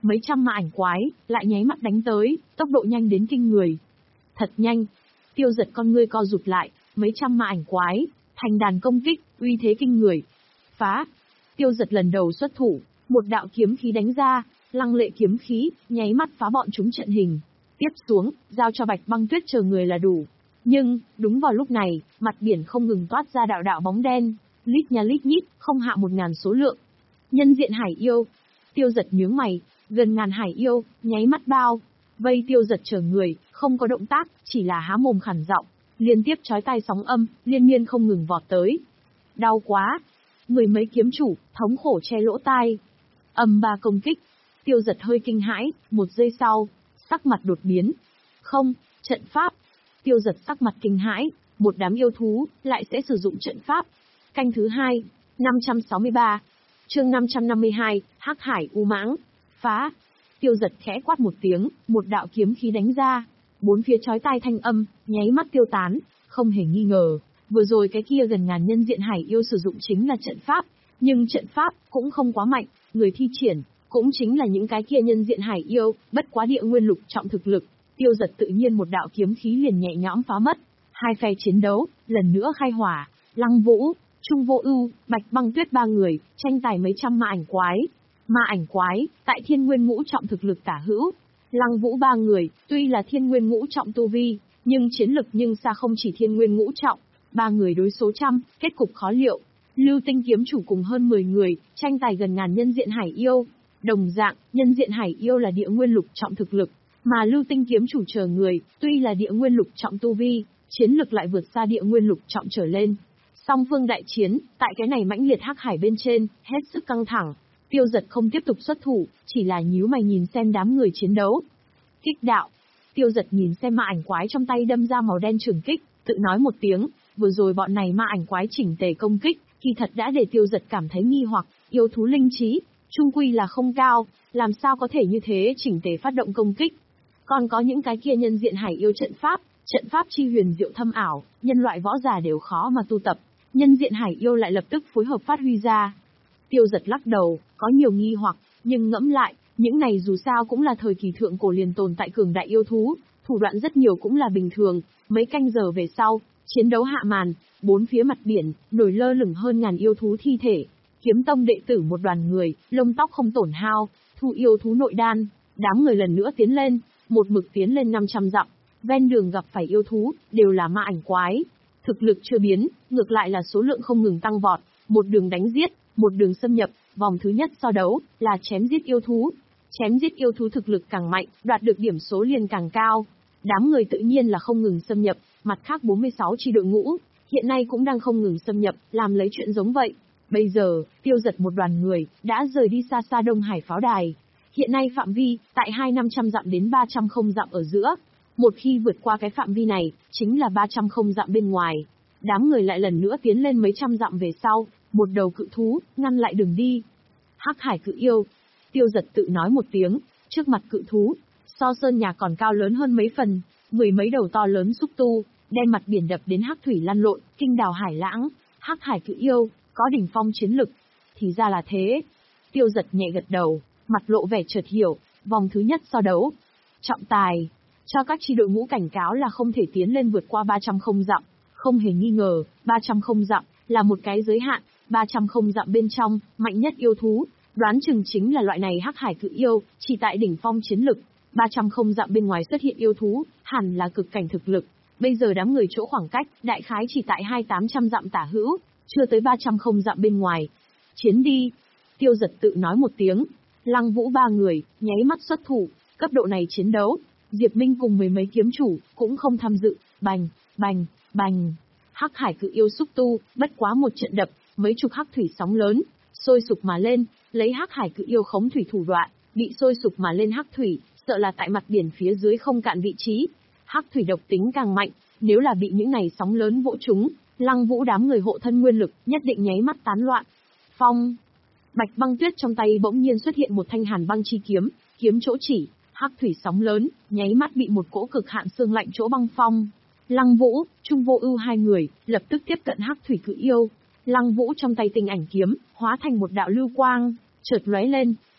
mấy trăm ma ảnh quái, lại nháy mắt đánh tới, tốc độ nhanh đến kinh người. Thật nhanh. Tiêu Giật con ngươi co rụt lại, mấy trăm ma ảnh quái, thành đàn công kích, uy thế kinh người. Phá. Tiêu Giật lần đầu xuất thủ, một đạo kiếm khí đánh ra, lăng lệ kiếm khí, nháy mắt phá bọn chúng trận hình. Tiếp xuống, giao cho Bạch Băng Tuyết chờ người là đủ. Nhưng, đúng vào lúc này, mặt biển không ngừng toát ra đạo đạo bóng đen, lít nha lít nhít, không hạ một ngàn số lượng. Nhân diện hải yêu. Tiêu Giật nhướng mày, gần ngàn hải yêu, nháy mắt bao. Vây Tiêu Giật chờ người, không có động tác, chỉ là há mồm khản giọng, liên tiếp chói tai sóng âm, liên miên không ngừng vọt tới. Đau quá. Mười mấy kiếm chủ, thống khổ che lỗ tai. Âm ba công kích. Tiêu Giật hơi kinh hãi, một giây sau, sắc mặt đột biến. Không, trận pháp. Tiêu Giật sắc mặt kinh hãi, một đám yêu thú, lại sẽ sử dụng trận pháp. Canh thứ hai, năm trăm sáu mươi ba. Chương năm trăm năm mươi hai, Hắc Hải U Mãng. Phá. Tiêu Giật khẽ quát một tiếng, một đạo kiếm khí đánh ra. Bốn phía chói tai thanh âm, nháy mắt tiêu tán, không hề nghi ngờ. Vừa rồi cái kia gần ngàn nhân diện hải yêu sử dụng chính là trận pháp, nhưng trận pháp cũng không quá mạnh, người thi triển cũng chính là những cái kia nhân diện hải yêu, bất quá địa nguyên lục trọng thực lực. Tiêu Giật tự nhiên một đạo kiếm khí liền nhẹ nhõm phá mất. Hai phe chiến đấu, lần nữa khai hỏa, Lăng Vũ, Trung Vô Ưu, Bạch Băng Tuyết ba người, tranh tài mấy trăm ma ảnh quái. Ma ảnh quái, tại thiên nguyên ngũ trọng thực lực tả hữu. Lăng Vũ ba người, tuy là thiên nguyên ngũ trọng tu vi, nhưng chiến lực nhưng xa không chỉ thiên nguyên ngũ trọng. Ba người đối số trăm, kết cục khó liệu. Lưu Tinh kiếm chủ cùng hơn mười người, tranh tài gần ngàn nhân diện hải yêu. Đồng dạng, nhân diện hải yêu là địa nguyên lục trọng thực lực, mà Lưu Tinh kiếm chủ chờ người, tuy là địa nguyên lục trọng tu vi, chiến lực lại vượt xa địa nguyên lục trọng trở lên. Song phương đại chiến, tại cái này mãnh liệt hắc hải bên trên, hết sức căng thẳng. Tiêu Giật không tiếp tục xuất thủ, chỉ là nhíu mày nhìn xem đám người chiến đấu. Kích đạo. Tiêu Giật nhìn xem ma ảnh quái trong tay đâm ra màu đen trường kích, tự nói một tiếng, vừa rồi bọn này ma ảnh quái chỉnh tề công kích, kỳ thật đã để Tiêu Giật cảm thấy nghi hoặc, yêu thú linh trí, trung quy là không cao, làm sao có thể như thế chỉnh tề phát động công kích. Còn có những cái kia nhân diện hải yêu trận pháp, trận pháp chi huyền diệu thâm ảo, nhân loại võ giả đều khó mà tu tập, nhân diện hải yêu lại lập tức phối hợp phát huy ra. Tiêu Giật lắc đầu, có nhiều nghi hoặc, nhưng ngẫm lại, những này dù sao cũng là thời kỳ thượng cổ liền tồn tại cường đại yêu thú, thủ đoạn rất nhiều cũng là bình thường. Mấy canh giờ về sau, chiến đấu hạ màn, bốn phía mặt biển, nổi lơ lửng hơn ngàn yêu thú thi thể. Kiếm tông đệ tử một đoàn người, lông tóc không tổn hao, thu yêu thú nội đan, đám người lần nữa tiến lên, một mực tiến lên năm trăm dặm, ven đường gặp phải yêu thú, đều là ma ảnh quái. Thực lực chưa biến, ngược lại là số lượng không ngừng tăng vọt, một đường đánh giết, một đường xâm nhập, vòng thứ nhất so đấu, là chém giết yêu thú. Chém giết yêu thú thực lực càng mạnh, đoạt được điểm số liền càng cao. Đám người tự nhiên là không ngừng xâm nhập, mặt khác bốn mươi sáu chi đội ngũ, hiện nay cũng đang không ngừng xâm nhập, làm lấy chuyện giống vậy. Bây giờ, Tiêu Giật một đoàn người, đã rời đi xa xa Đông Hải pháo đài. Hiện nay phạm vi, tại hai năm trăm dặm đến ba trăm không dặm ở giữa. Một khi vượt qua cái phạm vi này, chính là ba trăm không dặm bên ngoài. Đám người lại lần nữa tiến lên mấy trăm dặm về sau, một đầu cự thú, ngăn lại đường đi. Hắc Hải cự yêu. Tiêu Giật tự nói một tiếng, trước mặt cự thú, so sơn nhà còn cao lớn hơn mấy phần, mười mấy đầu to lớn xúc tu, đem mặt biển đập đến hắc thủy lăn lộn, kinh đào hải lãng. Hắc Hải cự yêu, có đỉnh phong chiến lực. Thì ra là thế. Tiêu Giật nhẹ gật đầu, mặt lộ vẻ chợt hiểu, vòng thứ nhất so đấu. Trọng tài, cho các chi đội ngũ cảnh cáo là không thể tiến lên vượt qua ba trăm không dặm. Không hề nghi ngờ, ba trăm không dặm, là một cái giới hạn, ba trăm không dặm bên trong, mạnh nhất yêu thú, đoán chừng chính là loại này Hắc Hải cự yêu, chỉ tại đỉnh phong chiến lực. ba trăm không dặm bên ngoài xuất hiện yêu thú, hẳn là cực cảnh thực lực. Bây giờ đám người chỗ khoảng cách, đại khái chỉ tại hai tám trăm dặm tả hữu, chưa tới ba trăm không dặm bên ngoài. Chiến đi. Tiêu Giật tự nói một tiếng. Lăng Vũ ba người, nháy mắt xuất thủ, cấp độ này chiến đấu. Diệp Minh cùng mười mấy kiếm chủ, cũng không tham dự, bành, bành, bành. Hắc Hải cự yêu xúc tu, bất quá một trận đập, mấy chục hắc thủy sóng lớn, sôi sục mà lên, lấy Hắc Hải cự yêu khống thủy thủ đoạn, bị sôi sục mà lên hắc thủy, sợ là tại mặt biển phía dưới không cạn vị trí. Hắc thủy độc tính càng mạnh, nếu là bị những này sóng lớn vỗ trúng, Lăng Vũ đám người hộ thân nguyên lực, nhất định nháy mắt tán loạn. Phong. Bạch Băng Tuyết trong tay bỗng nhiên xuất hiện một thanh hàn băng chi kiếm, kiếm chỗ chỉ, hắc thủy sóng lớn, nháy mắt bị một cỗ cực hạn xương lạnh chỗ băng phong. Lăng Vũ, Trung Vô Ưu hai người, lập tức tiếp cận hắc thủy cự yêu. Lăng Vũ trong tay tinh ảnh kiếm, hóa thành một đạo lưu quang, chợt lóe lên,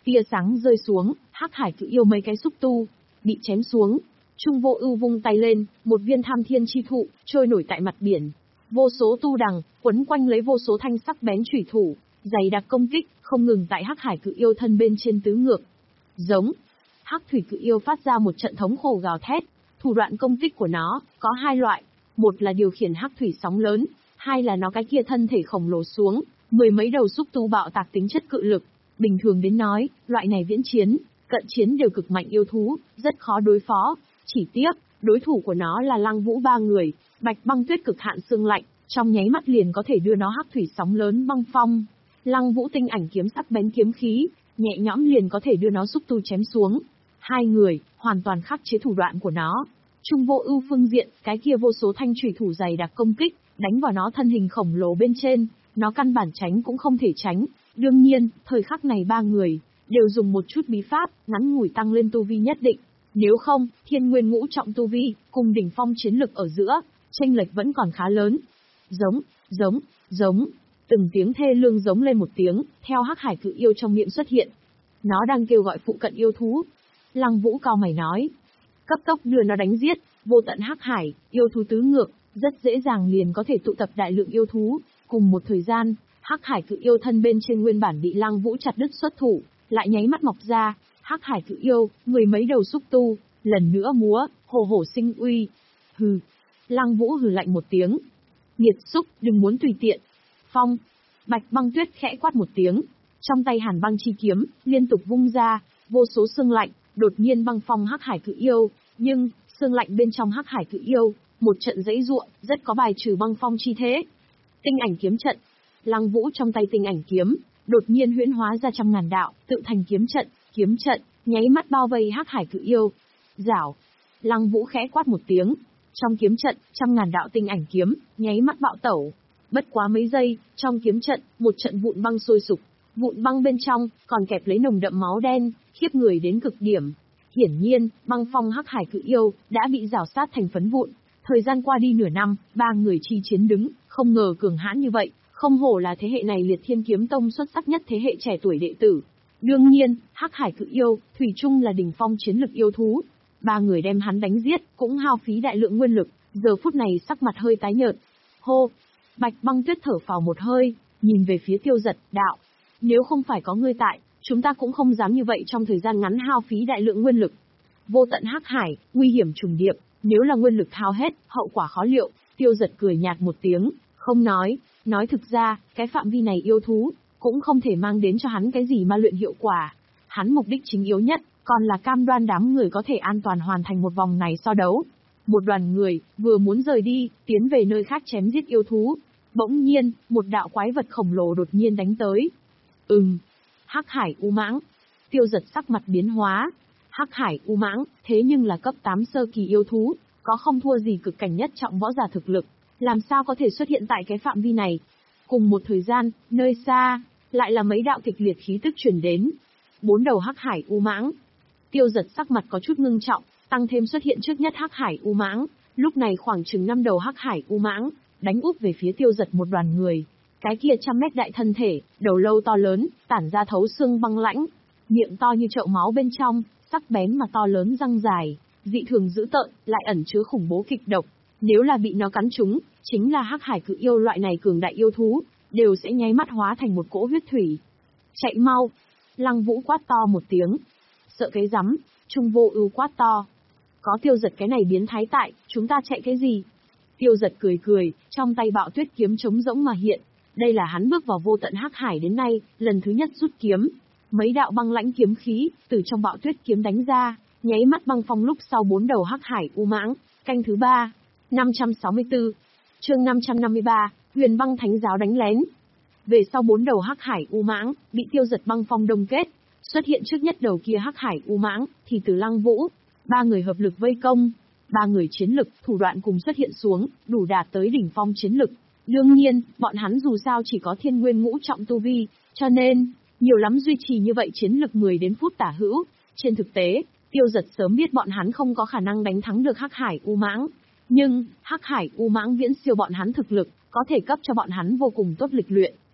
Tia sáng rơi xuống, Hắc Hải Cự Yêu mấy cái xúc tu bị chém xuống. Trung Vô Ưu vung tay lên, một viên Tham Thiên chi thụ trôi nổi tại mặt biển. Vô số tu đằng quấn quanh lấy vô số thanh sắc bén chủy thủ, dày đặc công kích, không ngừng tại Hắc Hải Cự Yêu thân bên trên tứ ngược. Giống. Hắc Thủy Cự Yêu phát ra một trận thống khổ gào thét. Thủ đoạn công kích của nó có hai loại, một là điều khiển hắc thủy sóng lớn, hai là nó cái kia thân thể khổng lồ xuống, mười mấy đầu xúc tu bạo tạc tính chất cự lực. Bình thường đến nói, loại này viễn chiến, cận chiến đều cực mạnh yêu thú, rất khó đối phó. Chỉ tiếc, đối thủ của nó là Lăng Vũ ba người, Bạch Băng Tuyết cực hạn xương lạnh, trong nháy mắt liền có thể đưa nó hắc thủy sóng lớn băng phong. Lăng Vũ tinh ảnh kiếm sắc bén kiếm khí, nhẹ nhõm liền có thể đưa nó xúc tu chém xuống. Hai người, hoàn toàn khắc chế thủ đoạn của nó. Trung Vô Ưu phương diện, cái kia vô số thanh chủy thủ dày đặc công kích, đánh vào nó thân hình khổng lồ bên trên, nó căn bản tránh cũng không thể tránh. Đương nhiên, thời khắc này ba người đều dùng một chút bí pháp, ngắn ngủi tăng lên tu vi nhất định. Nếu không, Thiên Nguyên ngũ trọng tu vi, cùng đỉnh phong chiến lực ở giữa, chênh lệch vẫn còn khá lớn. Giống, giống, giống, từng tiếng thê lương giống lên một tiếng, theo Hắc Hải Cự Yêu trong miệng xuất hiện. Nó đang kêu gọi phụ cận yêu thú. Lăng Vũ cao mày nói, cấp tốc đưa nó đánh giết, vô tận Hắc Hải, yêu thú tứ ngược, rất dễ dàng liền có thể tụ tập đại lượng yêu thú. Cùng một thời gian, Hắc Hải Cự Yêu thân bên trên nguyên bản bị Lăng Vũ chặt đứt xuất thủ, lại nháy mắt mọc ra. Hắc Hải Cự Yêu, mười mấy đầu xúc tu, lần nữa múa, hồ hổ sinh uy. Hừ. Lăng Vũ hừ lạnh một tiếng. Nghiệt xúc, đừng muốn tùy tiện. Phong. Bạch Băng Tuyết khẽ quát một tiếng. Trong tay Hàn Băng chi kiếm, liên tục vung ra, vô số xương lạnh, đột nhiên băng phong Hắc Hải Cự Yêu. Nhưng, xương lạnh bên trong Hắc Hải Cự Yêu, một trận giãy giụa, rất có bài trừ băng phong chi thế. Tinh ảnh kiếm trận. Lăng Vũ trong tay tinh ảnh kiếm, đột nhiên huyễn hóa ra trăm ngàn đạo, tự thành kiếm trận. Kiếm trận, nháy mắt bao vây Hắc Hải Cự Yêu. Rảo. Lăng Vũ khẽ quát một tiếng. Trong kiếm trận, trăm ngàn đạo tinh ảnh kiếm, nháy mắt bạo tẩu. Bất quá mấy giây, trong kiếm trận, một trận vụn băng sôi sục. Vụn băng bên trong, còn kẹp lấy nồng đậm máu đen, khiếp người đến cực điểm. Hiển nhiên, băng phong Hắc Hải Cự Yêu, đã bị rào sát thành phấn vụn. Thời gian qua đi nửa năm, ba người chi chiến đứng, không ngờ cường hãn như vậy, không hổ là thế hệ này Liệt Thiên Kiếm Tông xuất sắc nhất thế hệ trẻ tuổi đệ tử. Đương nhiên, Hắc Hải Cự Yêu, thủy chung là đỉnh phong chiến lực yêu thú. Ba người đem hắn đánh giết, cũng hao phí đại lượng nguyên lực, giờ phút này sắc mặt hơi tái nhợt. Hô! Bạch Băng Tuyết thở phào một hơi, nhìn về phía Tiêu Giật, đạo. Nếu không phải có ngươi tại, chúng ta cũng không dám như vậy trong thời gian ngắn hao phí đại lượng nguyên lực. Vô tận Hắc Hải, nguy hiểm trùng điệp, nếu là nguyên lực hao hết, hậu quả khó liệu. Tiêu Giật cười nhạt một tiếng, không nói, nói thực ra, cái phạm vi này yêu thú, cũng không thể mang đến cho hắn cái gì ma luyện hiệu quả. Hắn mục đích chính yếu nhất, còn là cam đoan đám người có thể an toàn hoàn thành một vòng này so đấu. Một đoàn người, vừa muốn rời đi, tiến về nơi khác chém giết yêu thú. Bỗng nhiên, một đạo quái vật khổng lồ đột nhiên đánh tới. Ừm, Hắc Hải U Mãng. Tiêu Giật sắc mặt biến hóa. Hắc Hải U Mãng, thế nhưng là cấp tám sơ kỳ yêu thú, có không thua gì cực cảnh nhất trọng võ giả thực lực. Làm sao có thể xuất hiện tại cái phạm vi này? Cùng một thời gian, nơi xa, lại là mấy đạo kịch liệt khí tức truyền đến. Bốn đầu Hắc Hải U Mãng. Tiêu Giật sắc mặt có chút ngưng trọng, tăng thêm xuất hiện trước nhất Hắc Hải U Mãng, lúc này khoảng chừng năm đầu Hắc Hải U Mãng, đánh úp về phía Tiêu Giật một đoàn người. Cái kia trăm mét đại thân thể, đầu lâu to lớn, tản ra thấu xương băng lãnh, miệng to như chậu máu bên trong, sắc bén mà to lớn răng dài, dị thường dữ tợn, lại ẩn chứa khủng bố kịch độc. Nếu là bị nó cắn trúng, chính là Hắc Hải Cự Yêu loại này cường đại yêu thú, đều sẽ nháy mắt hóa thành một cỗ huyết thủy. Chạy mau! Lăng Vũ quát to một tiếng. Sợ cái rắm, Trung Vô Ưu quát to. Có Tiêu Giật cái này biến thái tại, chúng ta chạy cái gì? Tiêu Giật cười cười, trong tay Bạo Tuyết kiếm trống rỗng mà hiện. Đây là hắn bước vào vô tận Hắc Hải đến nay, lần thứ nhất rút kiếm. Mấy đạo băng lãnh kiếm khí, từ trong Bạo Tuyết kiếm đánh ra, nháy mắt băng phong lúc sau bốn đầu Hắc Hải U Mãng, canh thứ ba. năm trăm sáu mươi tư. Chương năm trăm năm mươi ba, Huyền Băng Thánh Giáo đánh lén. Về sau bốn đầu Hắc Hải U Mãng, bị Tiêu Giật băng phong đông kết. Xuất hiện trước nhất đầu kia Hắc Hải U Mãng, thì từ Lăng Vũ. Ba người hợp lực vây công. Ba người chiến lực, thủ đoạn cùng xuất hiện xuống, đủ đạt tới đỉnh phong chiến lực. Đương nhiên, bọn hắn dù sao chỉ có Thiên Nguyên ngũ trọng tu vi, cho nên, nhiều lắm duy trì như vậy chiến lực mười đến phút tả hữu. Trên thực tế, Tiêu Giật sớm biết bọn hắn không có khả năng đánh thắng được Hắc Hải U Mãng. Nhưng, Hắc Hải U Mãng viễn siêu bọn hắn thực lực, có thể cấp cho bọn hắn vô cùng tốt lịch luyện.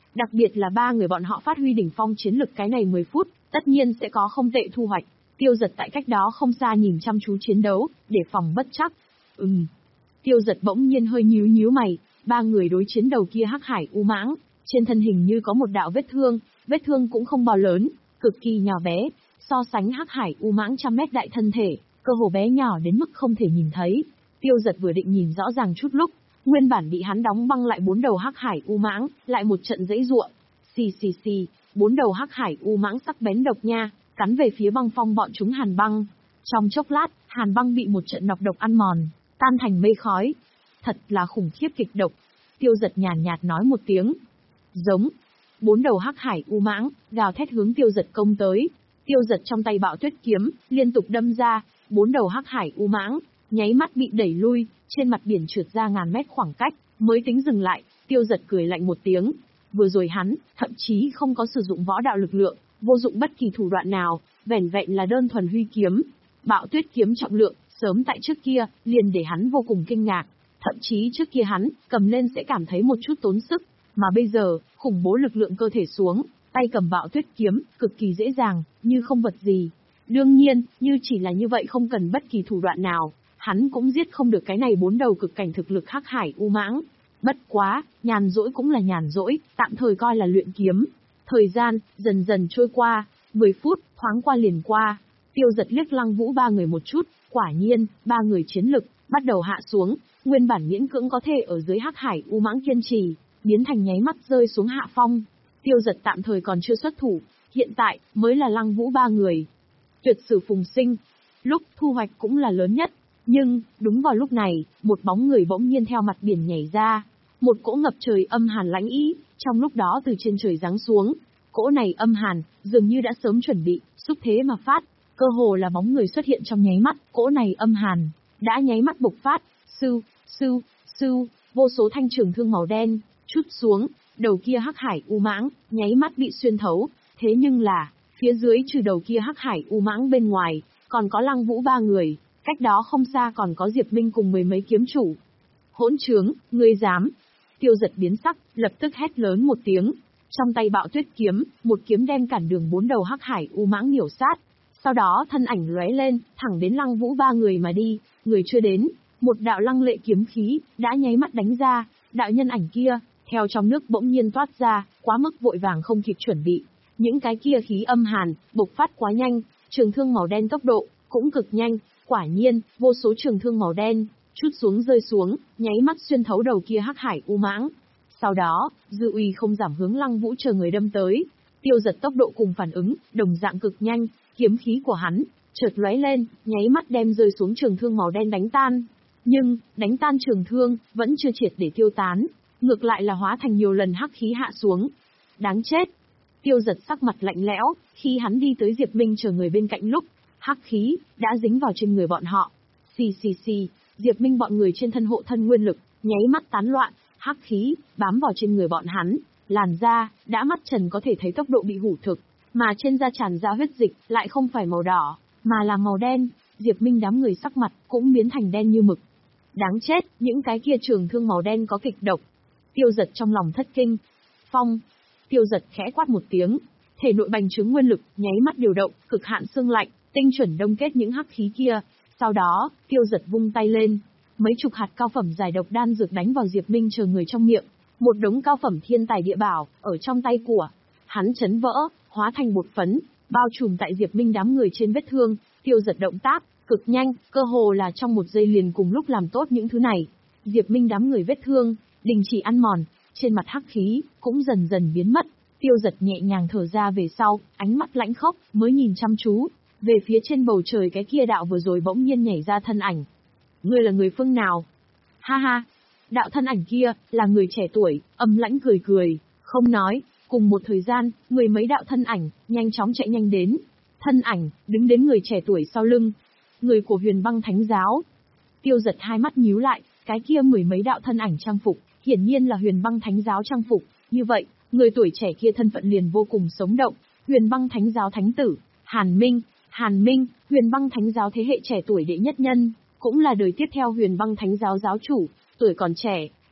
Đặc biệt là ba người bọn họ phát huy đỉnh phong chiến lực cái này mười phút, tất nhiên sẽ có không tệ thu hoạch. Tiêu Giật tại cách đó không xa nhìn chăm chú chiến đấu, để phòng bất chắc. Ừm. Tiêu Giật bỗng nhiên hơi nhíu nhíu mày, ba người đối chiến đầu kia hắc hải u mãng, trên thân hình như có một đạo vết thương, vết thương cũng không bao lớn, cực kỳ nhỏ bé, so sánh hắc hải u mãng trăm mét đại thân thể, cơ hồ bé nhỏ đến mức không thể nhìn thấy. Tiêu Giật vừa định nhìn rõ ràng chút lúc, nguyên bản bị hắn đóng băng lại bốn đầu hắc hải u mãng, lại một trận giãy giụa. Xì xì xì, bốn đầu hắc hải u mãng sắc bén độc nha, cắn về phía băng phong bọn chúng Hàn Băng. Trong chốc lát, Hàn Băng bị một trận nọc độc ăn mòn, tan thành mây khói. Thật là khủng khiếp kịch độc. Tiêu Giật nhàn nhạt nói một tiếng. Giống. Bốn đầu hắc hải u mãng, gào thét hướng Tiêu Giật công tới. Tiêu Giật trong tay Bạo Tuyết kiếm, liên tục đâm ra, bốn đầu hắc hải u mãng, nháy mắt bị đẩy lui, trên mặt biển trượt ra ngàn mét khoảng cách, mới tính dừng lại. Tiêu Giật cười lạnh một tiếng. Vừa rồi hắn, thậm chí không có sử dụng võ đạo lực lượng, vô dụng bất kỳ thủ đoạn nào, vẻn vẹn là đơn thuần huy kiếm. Bạo Tuyết kiếm trọng lượng, sớm tại trước kia, liền để hắn vô cùng kinh ngạc. Thậm chí trước kia hắn, cầm lên sẽ cảm thấy một chút tốn sức, mà bây giờ, khủng bố lực lượng cơ thể xuống, tay cầm Bạo Tuyết kiếm, cực kỳ dễ dàng, như không vật gì. Đương nhiên, như chỉ là như vậy không cần bất kỳ thủ đoạn nào, hắn cũng giết không được cái này bốn đầu cực cảnh thực lực hắc hải u mãng. Bất quá, nhàn rỗi cũng là nhàn rỗi, tạm thời coi là luyện kiếm. Thời gian, dần dần trôi qua, mười phút, thoáng qua liền qua. Tiêu Giật liếc Lăng Vũ ba người một chút, quả nhiên, ba người chiến lực, bắt đầu hạ xuống, nguyên bản miễn cưỡng có thể ở dưới hắc hải u mãng kiên trì, biến thành nháy mắt rơi xuống hạ phong. Tiêu Giật tạm thời còn chưa xuất thủ, hiện tại, mới là Lăng Vũ ba người. Tuyệt sử phùng sinh, lúc thu hoạch cũng là lớn nhất. Nhưng, đúng vào lúc này, một bóng người bỗng nhiên theo mặt biển nhảy ra. Một cỗ ngập trời âm hàn lãnh ý, trong lúc đó từ trên trời giáng xuống. Cỗ này âm hàn, dường như đã sớm chuẩn bị, xúc thế mà phát. Cơ hồ là bóng người xuất hiện trong nháy mắt, cỗ này âm hàn, đã nháy mắt bộc phát. Sưu, sưu, sưu, vô số thanh trường thương màu đen, chút xuống, đầu kia hắc hải u mãng, nháy mắt bị xuyên thấu. Thế nhưng là, phía dưới trừ đầu kia hắc hải u mãng bên ngoài, còn có Lăng Vũ ba người. Cách đó không xa còn có Diệp Minh cùng mười mấy kiếm chủ. Hỗn trướng, ngươi dám. Tiêu Giật biến sắc, lập tức hét lớn một tiếng. Trong tay Bạo Tuyết kiếm, một kiếm đem cản đường bốn đầu hắc hải u mãng miểu sát. Sau đó thân ảnh lóe lên, thẳng đến Lăng Vũ ba người mà đi. Người chưa đến, một đạo lăng lệ kiếm khí, đã nháy mắt đánh ra. Đạo nhân ảnh kia, theo trong nước bỗng nhiên toát ra, quá mức vội vàng không kịp chuẩn bị. Những cái kia khí âm hàn, bộc phát quá nhanh, trường thương màu đen tốc độ, cũng cực nhanh. Quả nhiên, vô số trường thương màu đen, chút xuống rơi xuống, nháy mắt xuyên thấu đầu kia hắc hải u mãng. Sau đó, dư uy không giảm hướng Lăng Vũ chờ người đâm tới. Tiêu Giật tốc độ cùng phản ứng, đồng dạng cực nhanh, kiếm khí của hắn, chợt lóe lên, nháy mắt đem rơi xuống trường thương màu đen đánh tan. Nhưng, đánh tan trường thương, vẫn chưa triệt để tiêu tán, ngược lại là hóa thành nhiều lần hắc khí hạ xuống. Đáng chết! Tiêu Giật sắc mặt lạnh lẽo, khi hắn đi tới Diệp Minh chờ người bên cạnh lúc, hắc khí đã dính vào trên người bọn họ. Xì xì xì, Diệp Minh bọn người trên thân hộ thân nguyên lực, nháy mắt tán loạn, hắc khí bám vào trên người bọn hắn, làn da đã mắt trần có thể thấy tốc độ bị hủ thực, mà trên da tràn ra huyết dịch lại không phải màu đỏ, mà là màu đen. Diệp Minh đám người sắc mặt cũng biến thành đen như mực. Đáng chết, những cái kia trường thương màu đen có kịch độc. Tiêu Giật trong lòng thất kinh. Phong. Tiêu Giật khẽ quát một tiếng, thể nội bành trướng nguyên lực nháy mắt điều động, cực hạn xương lạnh, tinh chuẩn đông kết những hắc khí kia. Sau đó, Tiêu Giật vung tay lên, mấy chục hạt cao phẩm giải độc đan dược đánh vào Diệp Minh chờ người trong miệng. Một đống cao phẩm thiên tài địa bảo ở trong tay của hắn chấn vỡ, hóa thành bột phấn, bao trùm tại Diệp Minh đám người trên vết thương. Tiêu Giật động tác cực nhanh, cơ hồ là trong một giây liền cùng lúc làm tốt những thứ này. Diệp Minh đám người vết thương đình chỉ ăn mòn, trên mặt hắc khí cũng dần dần biến mất. Tiêu Giật nhẹ nhàng thở ra về sau, ánh mắt lãnh khốc, mới nhìn chăm chú về phía trên bầu trời cái kia đạo vừa rồi bỗng nhiên nhảy ra thân ảnh. Ngươi là người phương nào? Ha ha, đạo thân ảnh kia là người trẻ tuổi, âm lãnh cười cười, không nói. Cùng một thời gian, mười mấy đạo thân ảnh nhanh chóng chạy nhanh đến. Thân ảnh đứng đến người trẻ tuổi sau lưng, người của Huyền Băng Thánh Giáo. Tiêu Giật hai mắt nhíu lại, cái kia mười mấy đạo thân ảnh trang phục, hiển nhiên là Huyền Băng Thánh Giáo trang phục. Như vậy, người tuổi trẻ kia thân phận liền vô cùng sống động. Huyền Băng Thánh Giáo thánh tử Hàn Minh. Hàn Minh, Huyền Băng Thánh Giáo thế hệ trẻ tuổi đệ nhất nhân, cũng là đời tiếp theo Huyền Băng Thánh Giáo giáo chủ. Tuổi còn trẻ,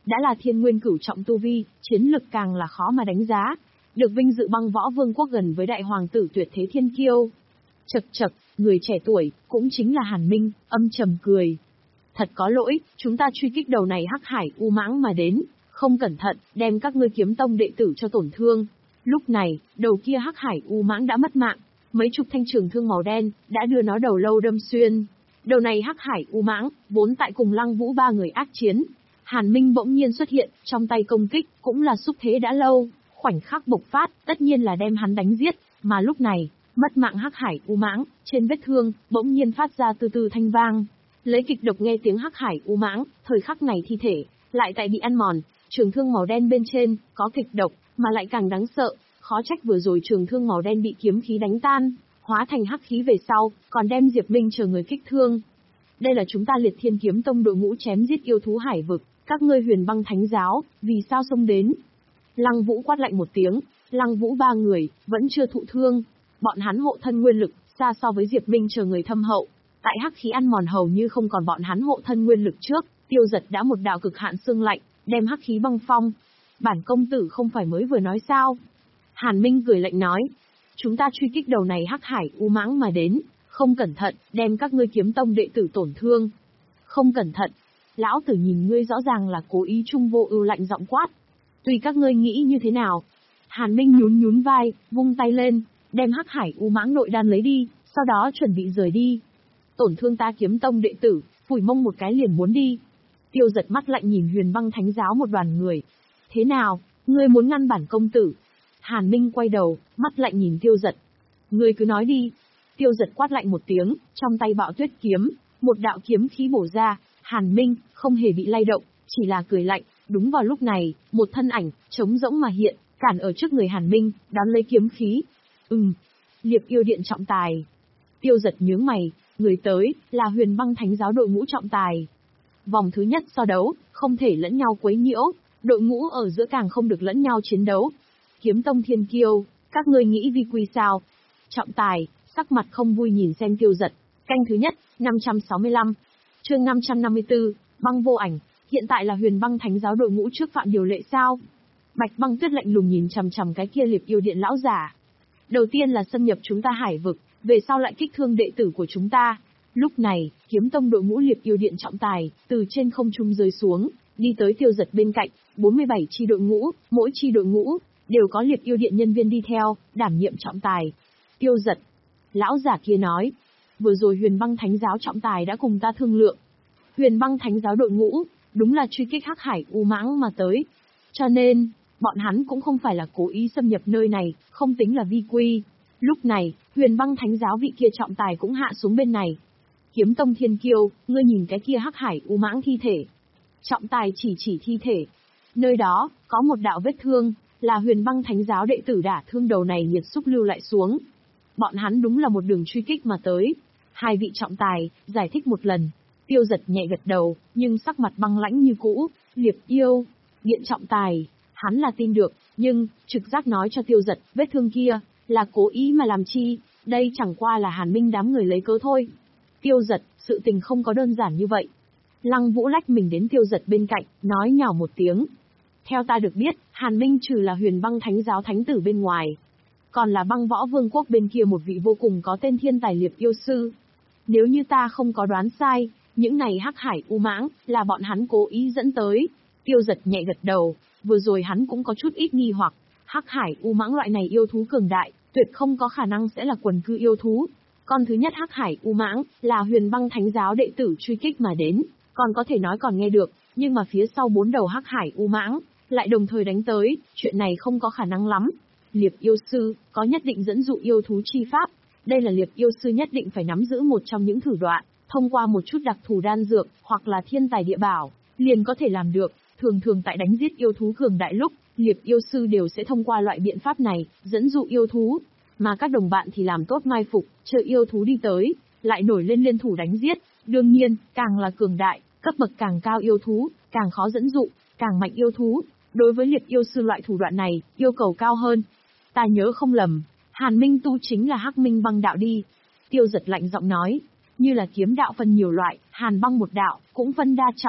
đã là thiên nguyên cửu trọng tu vi, chiến lực càng là khó mà đánh giá. Được vinh dự băng võ vương quốc gần với đại hoàng tử tuyệt thế thiên kiêu. Chậc chậc, người trẻ tuổi, cũng chính là Hàn Minh, âm trầm cười. Thật có lỗi, chúng ta truy kích đầu này hắc hải u mãng mà đến, không cẩn thận, đem các ngươi kiếm tông đệ tử cho tổn thương. Lúc này, đầu kia hắc hải u mãng đã mất mạng, mấy chục thanh trường thương màu đen, đã đưa nó đầu lâu đâm xuyên. Đầu này hắc hải u mãng, vốn tại cùng Lăng Vũ ba người ác chiến. Hàn Minh bỗng nhiên xuất hiện, trong tay công kích, cũng là xúc thế đã lâu, khoảnh khắc bộc phát, tất nhiên là đem hắn đánh giết, mà lúc này, mất mạng hắc hải u mãng, trên vết thương, bỗng nhiên phát ra từ từ thanh vang. Lấy kịch độc nghe tiếng hắc hải u mãng, thời khắc này thi thể, lại tại bị ăn mòn, trường thương màu đen bên trên, có kịch độc, mà lại càng đáng sợ, khó trách vừa rồi trường thương màu đen bị kiếm khí đánh tan, hóa thành hắc khí về sau, còn đem Diệp Minh chờ người kích thương. Đây là chúng ta Liệt Thiên Kiếm Tông đội ngũ chém giết yêu thú hải vực, các ngươi Huyền Băng Thánh giáo, vì sao xông đến? Lăng Vũ quát lạnh một tiếng, Lăng Vũ ba người, vẫn chưa thụ thương, bọn hắn hộ thân nguyên lực, xa so với Diệp Minh chờ người thâm hậu. Tại hắc khí ăn mòn hầu như không còn bọn hắn hộ thân nguyên lực trước, Tiêu Giật đã một đạo cực hạn xương lạnh, đem hắc khí băng phong. Bản công tử không phải mới vừa nói sao? Hàn Minh cười lạnh nói, chúng ta truy kích đầu này hắc hải u mãng mà đến, không cẩn thận, đem các ngươi kiếm tông đệ tử tổn thương. Không cẩn thận, lão tử nhìn ngươi rõ ràng là cố ý trung vô ưu lạnh giọng quát. Tùy các ngươi nghĩ như thế nào. Hàn Minh nhún nhún vai, vung tay lên, đem hắc hải u mãng nội đan lấy đi, sau đó chuẩn bị rời đi. Tổn thương ta kiếm tông đệ tử, phủi mông một cái liền muốn đi. Tiêu Giật mắt lạnh nhìn Huyền Băng Thánh giáo một đoàn người. Thế nào, ngươi muốn ngăn bản công tử? Hàn Minh quay đầu, mắt lạnh nhìn Tiêu Giật. Ngươi cứ nói đi. Tiêu Giật quát lạnh một tiếng, trong tay bạo tuyết kiếm, một đạo kiếm khí bổ ra. Hàn Minh không hề bị lay động, chỉ là cười lạnh. Đúng vào lúc này, một thân ảnh trống rỗng mà hiện, cản ở trước người Hàn Minh, đón lấy kiếm khí. Ừm, Liệp Yêu Điện trọng tài. Tiêu Giật nhướng mày, người tới là Huyền Băng Thánh giáo đội ngũ trọng tài. Vòng thứ nhất so đấu, không thể lẫn nhau quấy nhiễu, đội ngũ ở giữa càng không được lẫn nhau chiến đấu. Kiếm tông thiên kiêu, các ngươi nghĩ vi quy sao? Trọng tài, sắc mặt không vui nhìn xem Tiêu Giật. Canh thứ nhất, năm trăm sáu mươi lăm. Chương năm trăm năm mươi tư, Băng Vô Ảnh, hiện tại là Huyền Băng Thánh giáo đội ngũ trước phạm điều lệ sao? Bạch Băng Tuyết lạnh lùng nhìn chằm chằm cái kia Liệp Yêu Điện lão giả. Đầu tiên là xâm nhập chúng ta hải vực, về sau lại kích thương đệ tử của chúng ta. Lúc này, kiếm tông đội ngũ Liệp Yêu Điện trọng tài, từ trên không trung rơi xuống, đi tới Tiêu Giật bên cạnh, bốn mươi bảy chi đội ngũ, mỗi chi đội ngũ, đều có Liệp Yêu Điện nhân viên đi theo, đảm nhiệm trọng tài. Tiêu Giật, lão giả kia nói, vừa rồi Huyền Băng Thánh giáo trọng tài đã cùng ta thương lượng. Huyền Băng Thánh giáo đội ngũ, đúng là truy kích hắc hải u mãng mà tới. Cho nên, bọn hắn cũng không phải là cố ý xâm nhập nơi này, không tính là vi quy. Lúc này, Huyền Băng Thánh giáo vị kia trọng tài cũng hạ xuống bên này. Kiếm tông thiên kiêu, ngươi nhìn cái kia hắc hải u mãng thi thể. Trọng tài chỉ chỉ thi thể. Nơi đó, có một đạo vết thương, là Huyền Băng Thánh giáo đệ tử đả thương đầu này nhiệt xúc lưu lại xuống. Bọn hắn đúng là một đường truy kích mà tới. Hai vị trọng tài, giải thích một lần. Tiêu Giật nhẹ gật đầu, nhưng sắc mặt băng lãnh như cũ. Liệp yêu, điện trọng tài, hắn là tin được, nhưng, trực giác nói cho Tiêu Giật, vết thương kia, là cố ý mà làm chi, đây chẳng qua là Hàn Minh đám người lấy cớ thôi. Tiêu Giật, sự tình không có đơn giản như vậy. Lăng Vũ lách mình đến Tiêu Giật bên cạnh, nói nhỏ một tiếng. Theo ta được biết, Hàn Minh trừ là Huyền Băng Thánh giáo thánh tử bên ngoài, còn là Băng Võ Vương quốc bên kia một vị vô cùng có tên thiên tài Liệp yêu sư. Nếu như ta không có đoán sai, những này hắc hải u mãng, là bọn hắn cố ý dẫn tới. Tiêu Giật nhẹ gật đầu, vừa rồi hắn cũng có chút ít nghi hoặc, hắc hải u mãng loại này yêu thú cường đại, tuyệt không có khả năng sẽ là quần cư yêu thú. Con thứ nhất hắc hải u mãng, là Huyền Băng Thánh giáo đệ tử truy kích mà đến, còn có thể nói còn nghe được, nhưng mà phía sau bốn đầu hắc hải u mãng, lại đồng thời đánh tới, chuyện này không có khả năng lắm. Liệp yêu sư, có nhất định dẫn dụ yêu thú chi pháp, đây là liệp yêu sư nhất định phải nắm giữ một trong những thử đoạn, thông qua một chút đặc thù đan dược, hoặc là thiên tài địa bảo, liền có thể làm được. Thường thường tại đánh giết yêu thú cường đại lúc, liệp yêu sư đều sẽ thông qua loại biện pháp này, dẫn dụ yêu thú, mà các đồng bạn thì làm tốt mai phục, chờ yêu thú đi tới, lại nổi lên liên thủ đánh giết. Đương nhiên, càng là cường đại, cấp bậc càng cao yêu thú, càng khó dẫn dụ, càng mạnh yêu thú. Đối với liệp yêu sư loại thủ đoạn này, yêu cầu cao hơn. Ta nhớ không lầm, Hàn Minh tu chính là Hắc Minh băng đạo đi. Tiêu Giật lạnh giọng nói, như là kiếm đạo phân nhiều loại, Hàn băng một đạo, cũng phân đa trọng.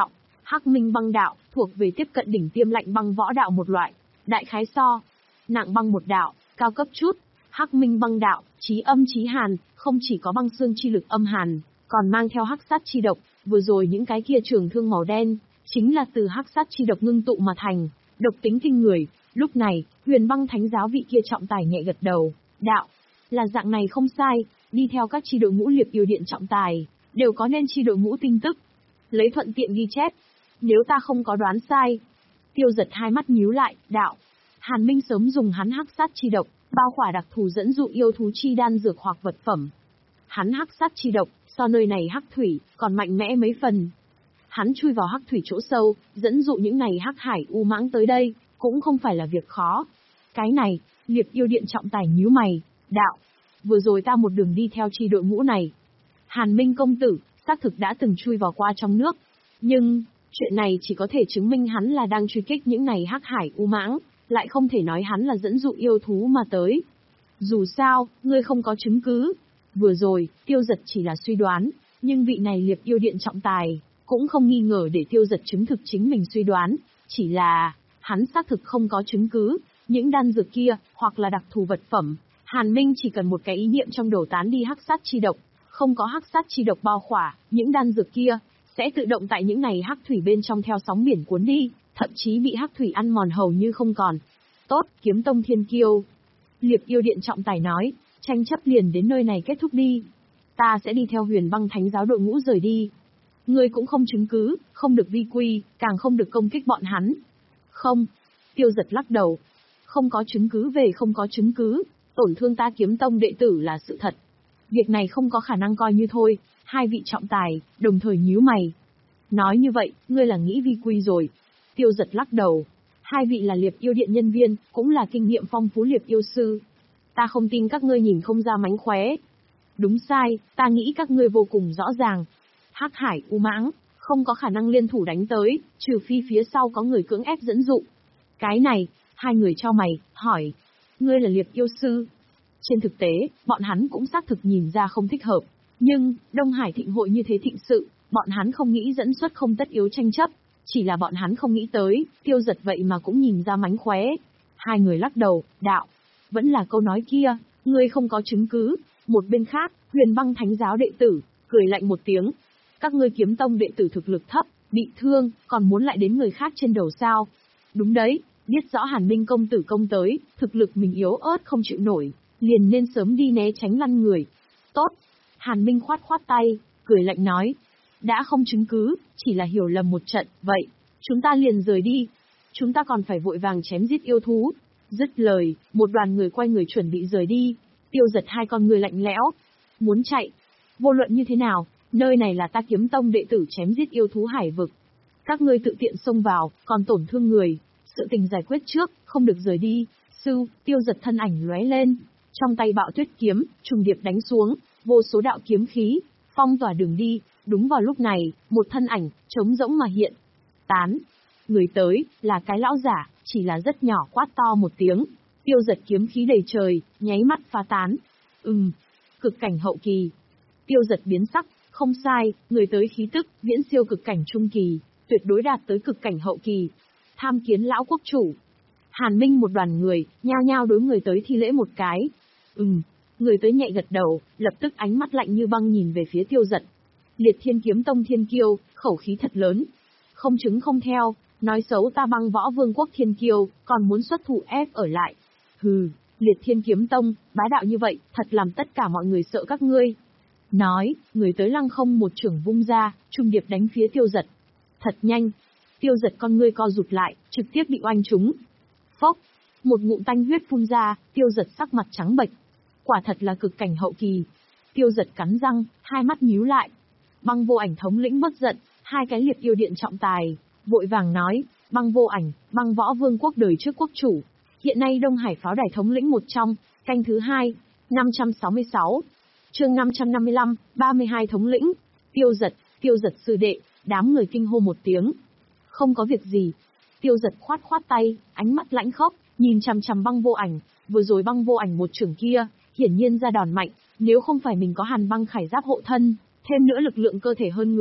Hắc Minh băng đạo, thuộc về tiếp cận đỉnh tiêm lạnh băng võ đạo một loại. Đại khái so, nặng băng một đạo, cao cấp chút. Hắc Minh băng đạo, chí âm chí hàn, không chỉ có băng xương chi lực âm hàn, còn mang theo hắc sát chi độc. Vừa rồi những cái kia trường thương màu đen, chính là từ hắc sát chi độc ngưng tụ mà thành, độc tính kinh người. Lúc này, Huyền Băng Thánh giáo vị kia trọng tài nhẹ gật đầu, đạo, là dạng này không sai, đi theo các chi đội ngũ Liệp Yêu Điện trọng tài, đều có nên chi đội ngũ tin tức. Lấy thuận tiện ghi chép, nếu ta không có đoán sai. Tiêu Giật hai mắt nhíu lại, đạo, Hàn Minh sớm dùng hắn hắc sát chi độc, bao khỏa đặc thù dẫn dụ yêu thú chi đan dược hoặc vật phẩm. Hắn hắc sát chi độc, so nơi này hắc thủy, còn mạnh mẽ mấy phần. Hắn chui vào hắc thủy chỗ sâu, dẫn dụ những này hắc hải u mãng tới đây, cũng không phải là việc khó. Cái này, Liệp Yêu Điện trọng tài nhíu mày, đạo, vừa rồi ta một đường đi theo chi đội ngũ này. Hàn Minh công tử, xác thực đã từng chui vào qua trong nước. Nhưng, chuyện này chỉ có thể chứng minh hắn là đang truy kích những này hắc hải u mãng, lại không thể nói hắn là dẫn dụ yêu thú mà tới. Dù sao, ngươi không có chứng cứ. Vừa rồi, Tiêu Giật chỉ là suy đoán, nhưng vị này Liệp Yêu Điện trọng tài, cũng không nghi ngờ để Tiêu Giật chứng thực chính mình suy đoán, chỉ là, hắn xác thực không có chứng cứ, những đan dược kia, hoặc là đặc thù vật phẩm, Hàn Minh chỉ cần một cái ý niệm trong đầu tán đi hắc sát chi độc, không có hắc sát chi độc bao khỏa, những đan dược kia, sẽ tự động tại những này hắc thủy bên trong theo sóng biển cuốn đi, thậm chí bị hắc thủy ăn mòn hầu như không còn. Tốt, Kiếm Tông Thiên Kiêu. Liệp Yêu Điện trọng tài nói, tranh chấp liền đến nơi này kết thúc đi. Ta sẽ đi theo Huyền Băng Thánh giáo đội ngũ rời đi. Ngươi cũng không chứng cứ, không được vi quy, càng không được công kích bọn hắn. Không. Tiêu Giật lắc đầu. Không có chứng cứ về không có chứng cứ, tổn thương ta Kiếm Tông đệ tử là sự thật. Việc này không có khả năng coi như thôi. Hai vị trọng tài, đồng thời nhíu mày. Nói như vậy, ngươi là nghĩ vi quy rồi. Tiêu Giật lắc đầu. Hai vị là Liệp Yêu Điện nhân viên, cũng là kinh nghiệm phong phú Liệp Yêu sư. Ta không tin các ngươi nhìn không ra mánh khóe. Đúng sai, ta nghĩ các ngươi vô cùng rõ ràng. Hắc hải u mãng, không có khả năng liên thủ đánh tới, trừ phi phía sau có người cưỡng ép dẫn dụ. Cái này, hai người cho mày, hỏi. Ngươi là Liệp Yêu sư. Trên thực tế, bọn hắn cũng xác thực nhìn ra không thích hợp. Nhưng, Đông Hải thịnh hội như thế thịnh sự, bọn hắn không nghĩ dẫn xuất không tất yếu tranh chấp. Chỉ là bọn hắn không nghĩ tới, Tiêu Giật vậy mà cũng nhìn ra mánh khóe. Hai người lắc đầu, đạo. Vẫn là câu nói kia, ngươi không có chứng cứ. Một bên khác, Huyền Băng Thánh giáo đệ tử, cười lạnh một tiếng. Các ngươi Kiếm Tông đệ tử thực lực thấp, bị thương, còn muốn lại đến người khác trên đầu sao? Đúng đấy, biết rõ Hàn Minh công tử công tới, thực lực mình yếu ớt không chịu nổi, liền nên sớm đi né tránh lăn người. Tốt. Hàn Minh khoát khoát tay, cười lạnh nói. Đã không chứng cứ, chỉ là hiểu lầm một trận, vậy, chúng ta liền rời đi. Chúng ta còn phải vội vàng chém giết yêu thú. Dứt lời, một đoàn người quay người chuẩn bị rời đi. Tiêu Giật hai con người lạnh lẽo. Muốn chạy. Vô luận như thế nào, nơi này là ta Kiếm Tông đệ tử chém giết yêu thú hải vực. Các ngươi tự tiện xông vào, còn tổn thương người. Sự tình giải quyết trước, không được rời đi. Sư, Tiêu Giật thân ảnh lóe lên. Trong tay bạo tuyết kiếm, trùng điệp đánh xuống, vô số đạo kiếm khí, phong tỏa đường đi. Đúng vào lúc này, một thân ảnh, trống rỗng mà hiện. Tán. Người tới, là cái lão giả, chỉ là rất nhỏ quát to một tiếng. Tiêu Giật kiếm khí đầy trời, nháy mắt phá tán. Ừm, cực cảnh hậu kỳ. Tiêu Giật biến sắc, không sai, người tới khí tức, viễn siêu cực cảnh trung kỳ, tuyệt đối đạt tới cực cảnh hậu kỳ. Tham kiến lão quốc chủ. Hàn Minh một đoàn người, nhao nhao đối người tới thi lễ một cái. Ừm, người tới nhẹ gật đầu, lập tức ánh mắt lạnh như băng nhìn về phía Tiêu Giật. Liệt Thiên Kiếm Tông Thiên Kiêu, khẩu khí thật lớn. Không chứng không theo, nói xấu ta Băng Võ Vương quốc Thiên Kiêu, còn muốn xuất thủ ép ở lại. Hừ, Liệt Thiên Kiếm Tông, bá đạo như vậy, thật làm tất cả mọi người sợ các ngươi. Nói, người tới lăng không một trưởng vung ra, trung điệp đánh phía Tiêu Giật. Thật nhanh. Tiêu Giật con ngươi co rụt lại, trực tiếp bị oanh trúng. Phốc, một ngụm tanh huyết phun ra, Tiêu Giật sắc mặt trắng bệch. Quả thật là cực cảnh hậu kỳ. Tiêu Giật cắn răng, hai mắt nhíu lại. Băng Vô Ảnh thống lĩnh bất giận, hai cái Liệp Yêu Điện trọng tài, vội vàng nói, Băng Vô Ảnh, Băng Võ Vương quốc đời trước quốc chủ, hiện nay Đông Hải pháo đài thống lĩnh một trong, canh thứ hai, năm trăm sáu mươi sáu, chương năm trăm năm mươi lăm, ba mươi hai thống lĩnh, Tiêu Giật, Tiêu Giật sư đệ, đám người kinh hô một tiếng. Không có việc gì. Tiêu Giật khoát khoát tay, ánh mắt lãnh khốc, nhìn chằm chằm Băng Vô Ảnh, vừa rồi Băng Vô Ảnh một trưởng kia, hiển nhiên ra đòn mạnh, nếu không phải mình có Hàn Băng Khải Giáp hộ thân, thêm nữa lực lượng cơ thể hơn người,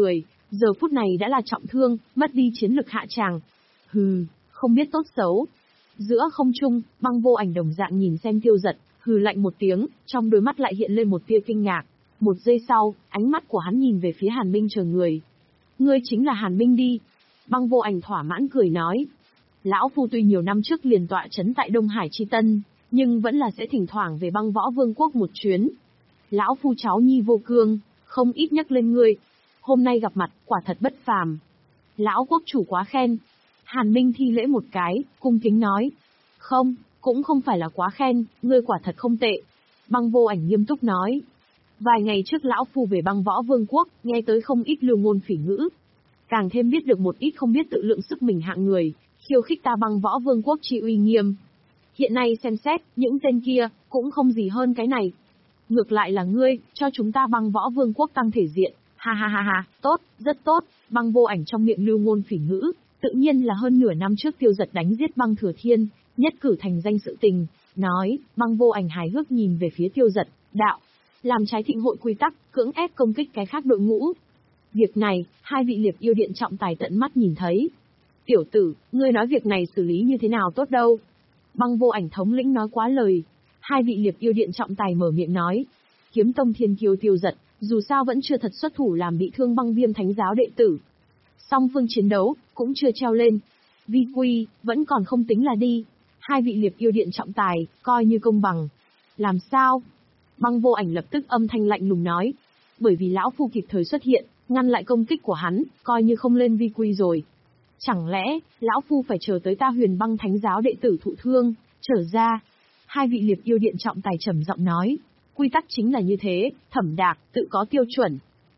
giờ phút này đã là trọng thương, mất đi chiến lực hạ tràng. Hừ, không biết tốt xấu. Giữa không trung, Băng Vô Ảnh đồng dạng nhìn xem Tiêu Dật, hừ lạnh một tiếng, trong đôi mắt lại hiện lên một tia kinh ngạc. Một giây sau, ánh mắt của hắn nhìn về phía Hàn Minh chờ người. Ngươi chính là Hàn Minh đi. Băng Vô Ảnh thỏa mãn cười nói. Lão Phu tuy nhiều năm trước liền tọa trấn tại Đông Hải Chi Tân, nhưng vẫn là sẽ thỉnh thoảng về Băng Võ Vương quốc một chuyến. Lão Phu cháu nhi vô cương, không ít nhắc lên ngươi. Hôm nay gặp mặt, quả thật bất phàm. Lão quốc chủ quá khen. Hàn Minh thi lễ một cái, cung kính nói. Không, cũng không phải là quá khen, ngươi quả thật không tệ. Băng Vô Ảnh nghiêm túc nói. Vài ngày trước lão Phu về Băng Võ Vương quốc, nghe tới không ít lưu ngôn phỉ ngữ. Càng thêm biết được một ít không biết tự lượng sức mình hạng người, khiêu khích ta Băng Võ Vương quốc chi uy nghiêm. Hiện nay xem xét, những tên kia, cũng không gì hơn cái này. Ngược lại là ngươi, cho chúng ta Băng Võ Vương quốc tăng thể diện. Ha ha ha ha, tốt, rất tốt. Băng Vô Ảnh trong miệng lưu ngôn phỉ ngữ, tự nhiên là hơn nửa năm trước Tiêu Dật đánh giết Băng Thừa Thiên, nhất cử thành danh sự tình. Nói, Băng Vô Ảnh hài hước nhìn về phía Tiêu Dật, đạo. Làm trái thịnh hội quy tắc, cưỡng ép công kích cái khác đội ngũ. Việc này, hai vị liệp yêu điện trọng tài tận mắt nhìn thấy. Tiểu tử, ngươi nói việc này xử lý như thế nào tốt đâu. Băng Vô Ảnh thống lĩnh nói quá lời. Hai vị liệp yêu điện trọng tài mở miệng nói. Kiếm tông thiên kiêu Tiêu Dật, dù sao vẫn chưa thật xuất thủ làm bị thương Băng Viêm thánh giáo đệ tử. Song phương chiến đấu, cũng chưa treo lên. Vi quy, vẫn còn không tính là đi. Hai vị liệp yêu điện trọng tài, coi như công bằng. Làm sao? Băng Vô Ảnh lập tức âm thanh lạnh lùng nói. Bởi vì lão Phu kịp thời xuất hiện, ngăn lại công kích của hắn, coi như không lên vi quy rồi. Chẳng lẽ, lão Phu phải chờ tới ta Huyền Băng thánh giáo đệ tử thụ thương, trở ra? Hai vị liệp yêu điện trọng tài trầm giọng nói. Quy tắc chính là như thế, Thẩm Đạc, tự có tiêu chuẩn,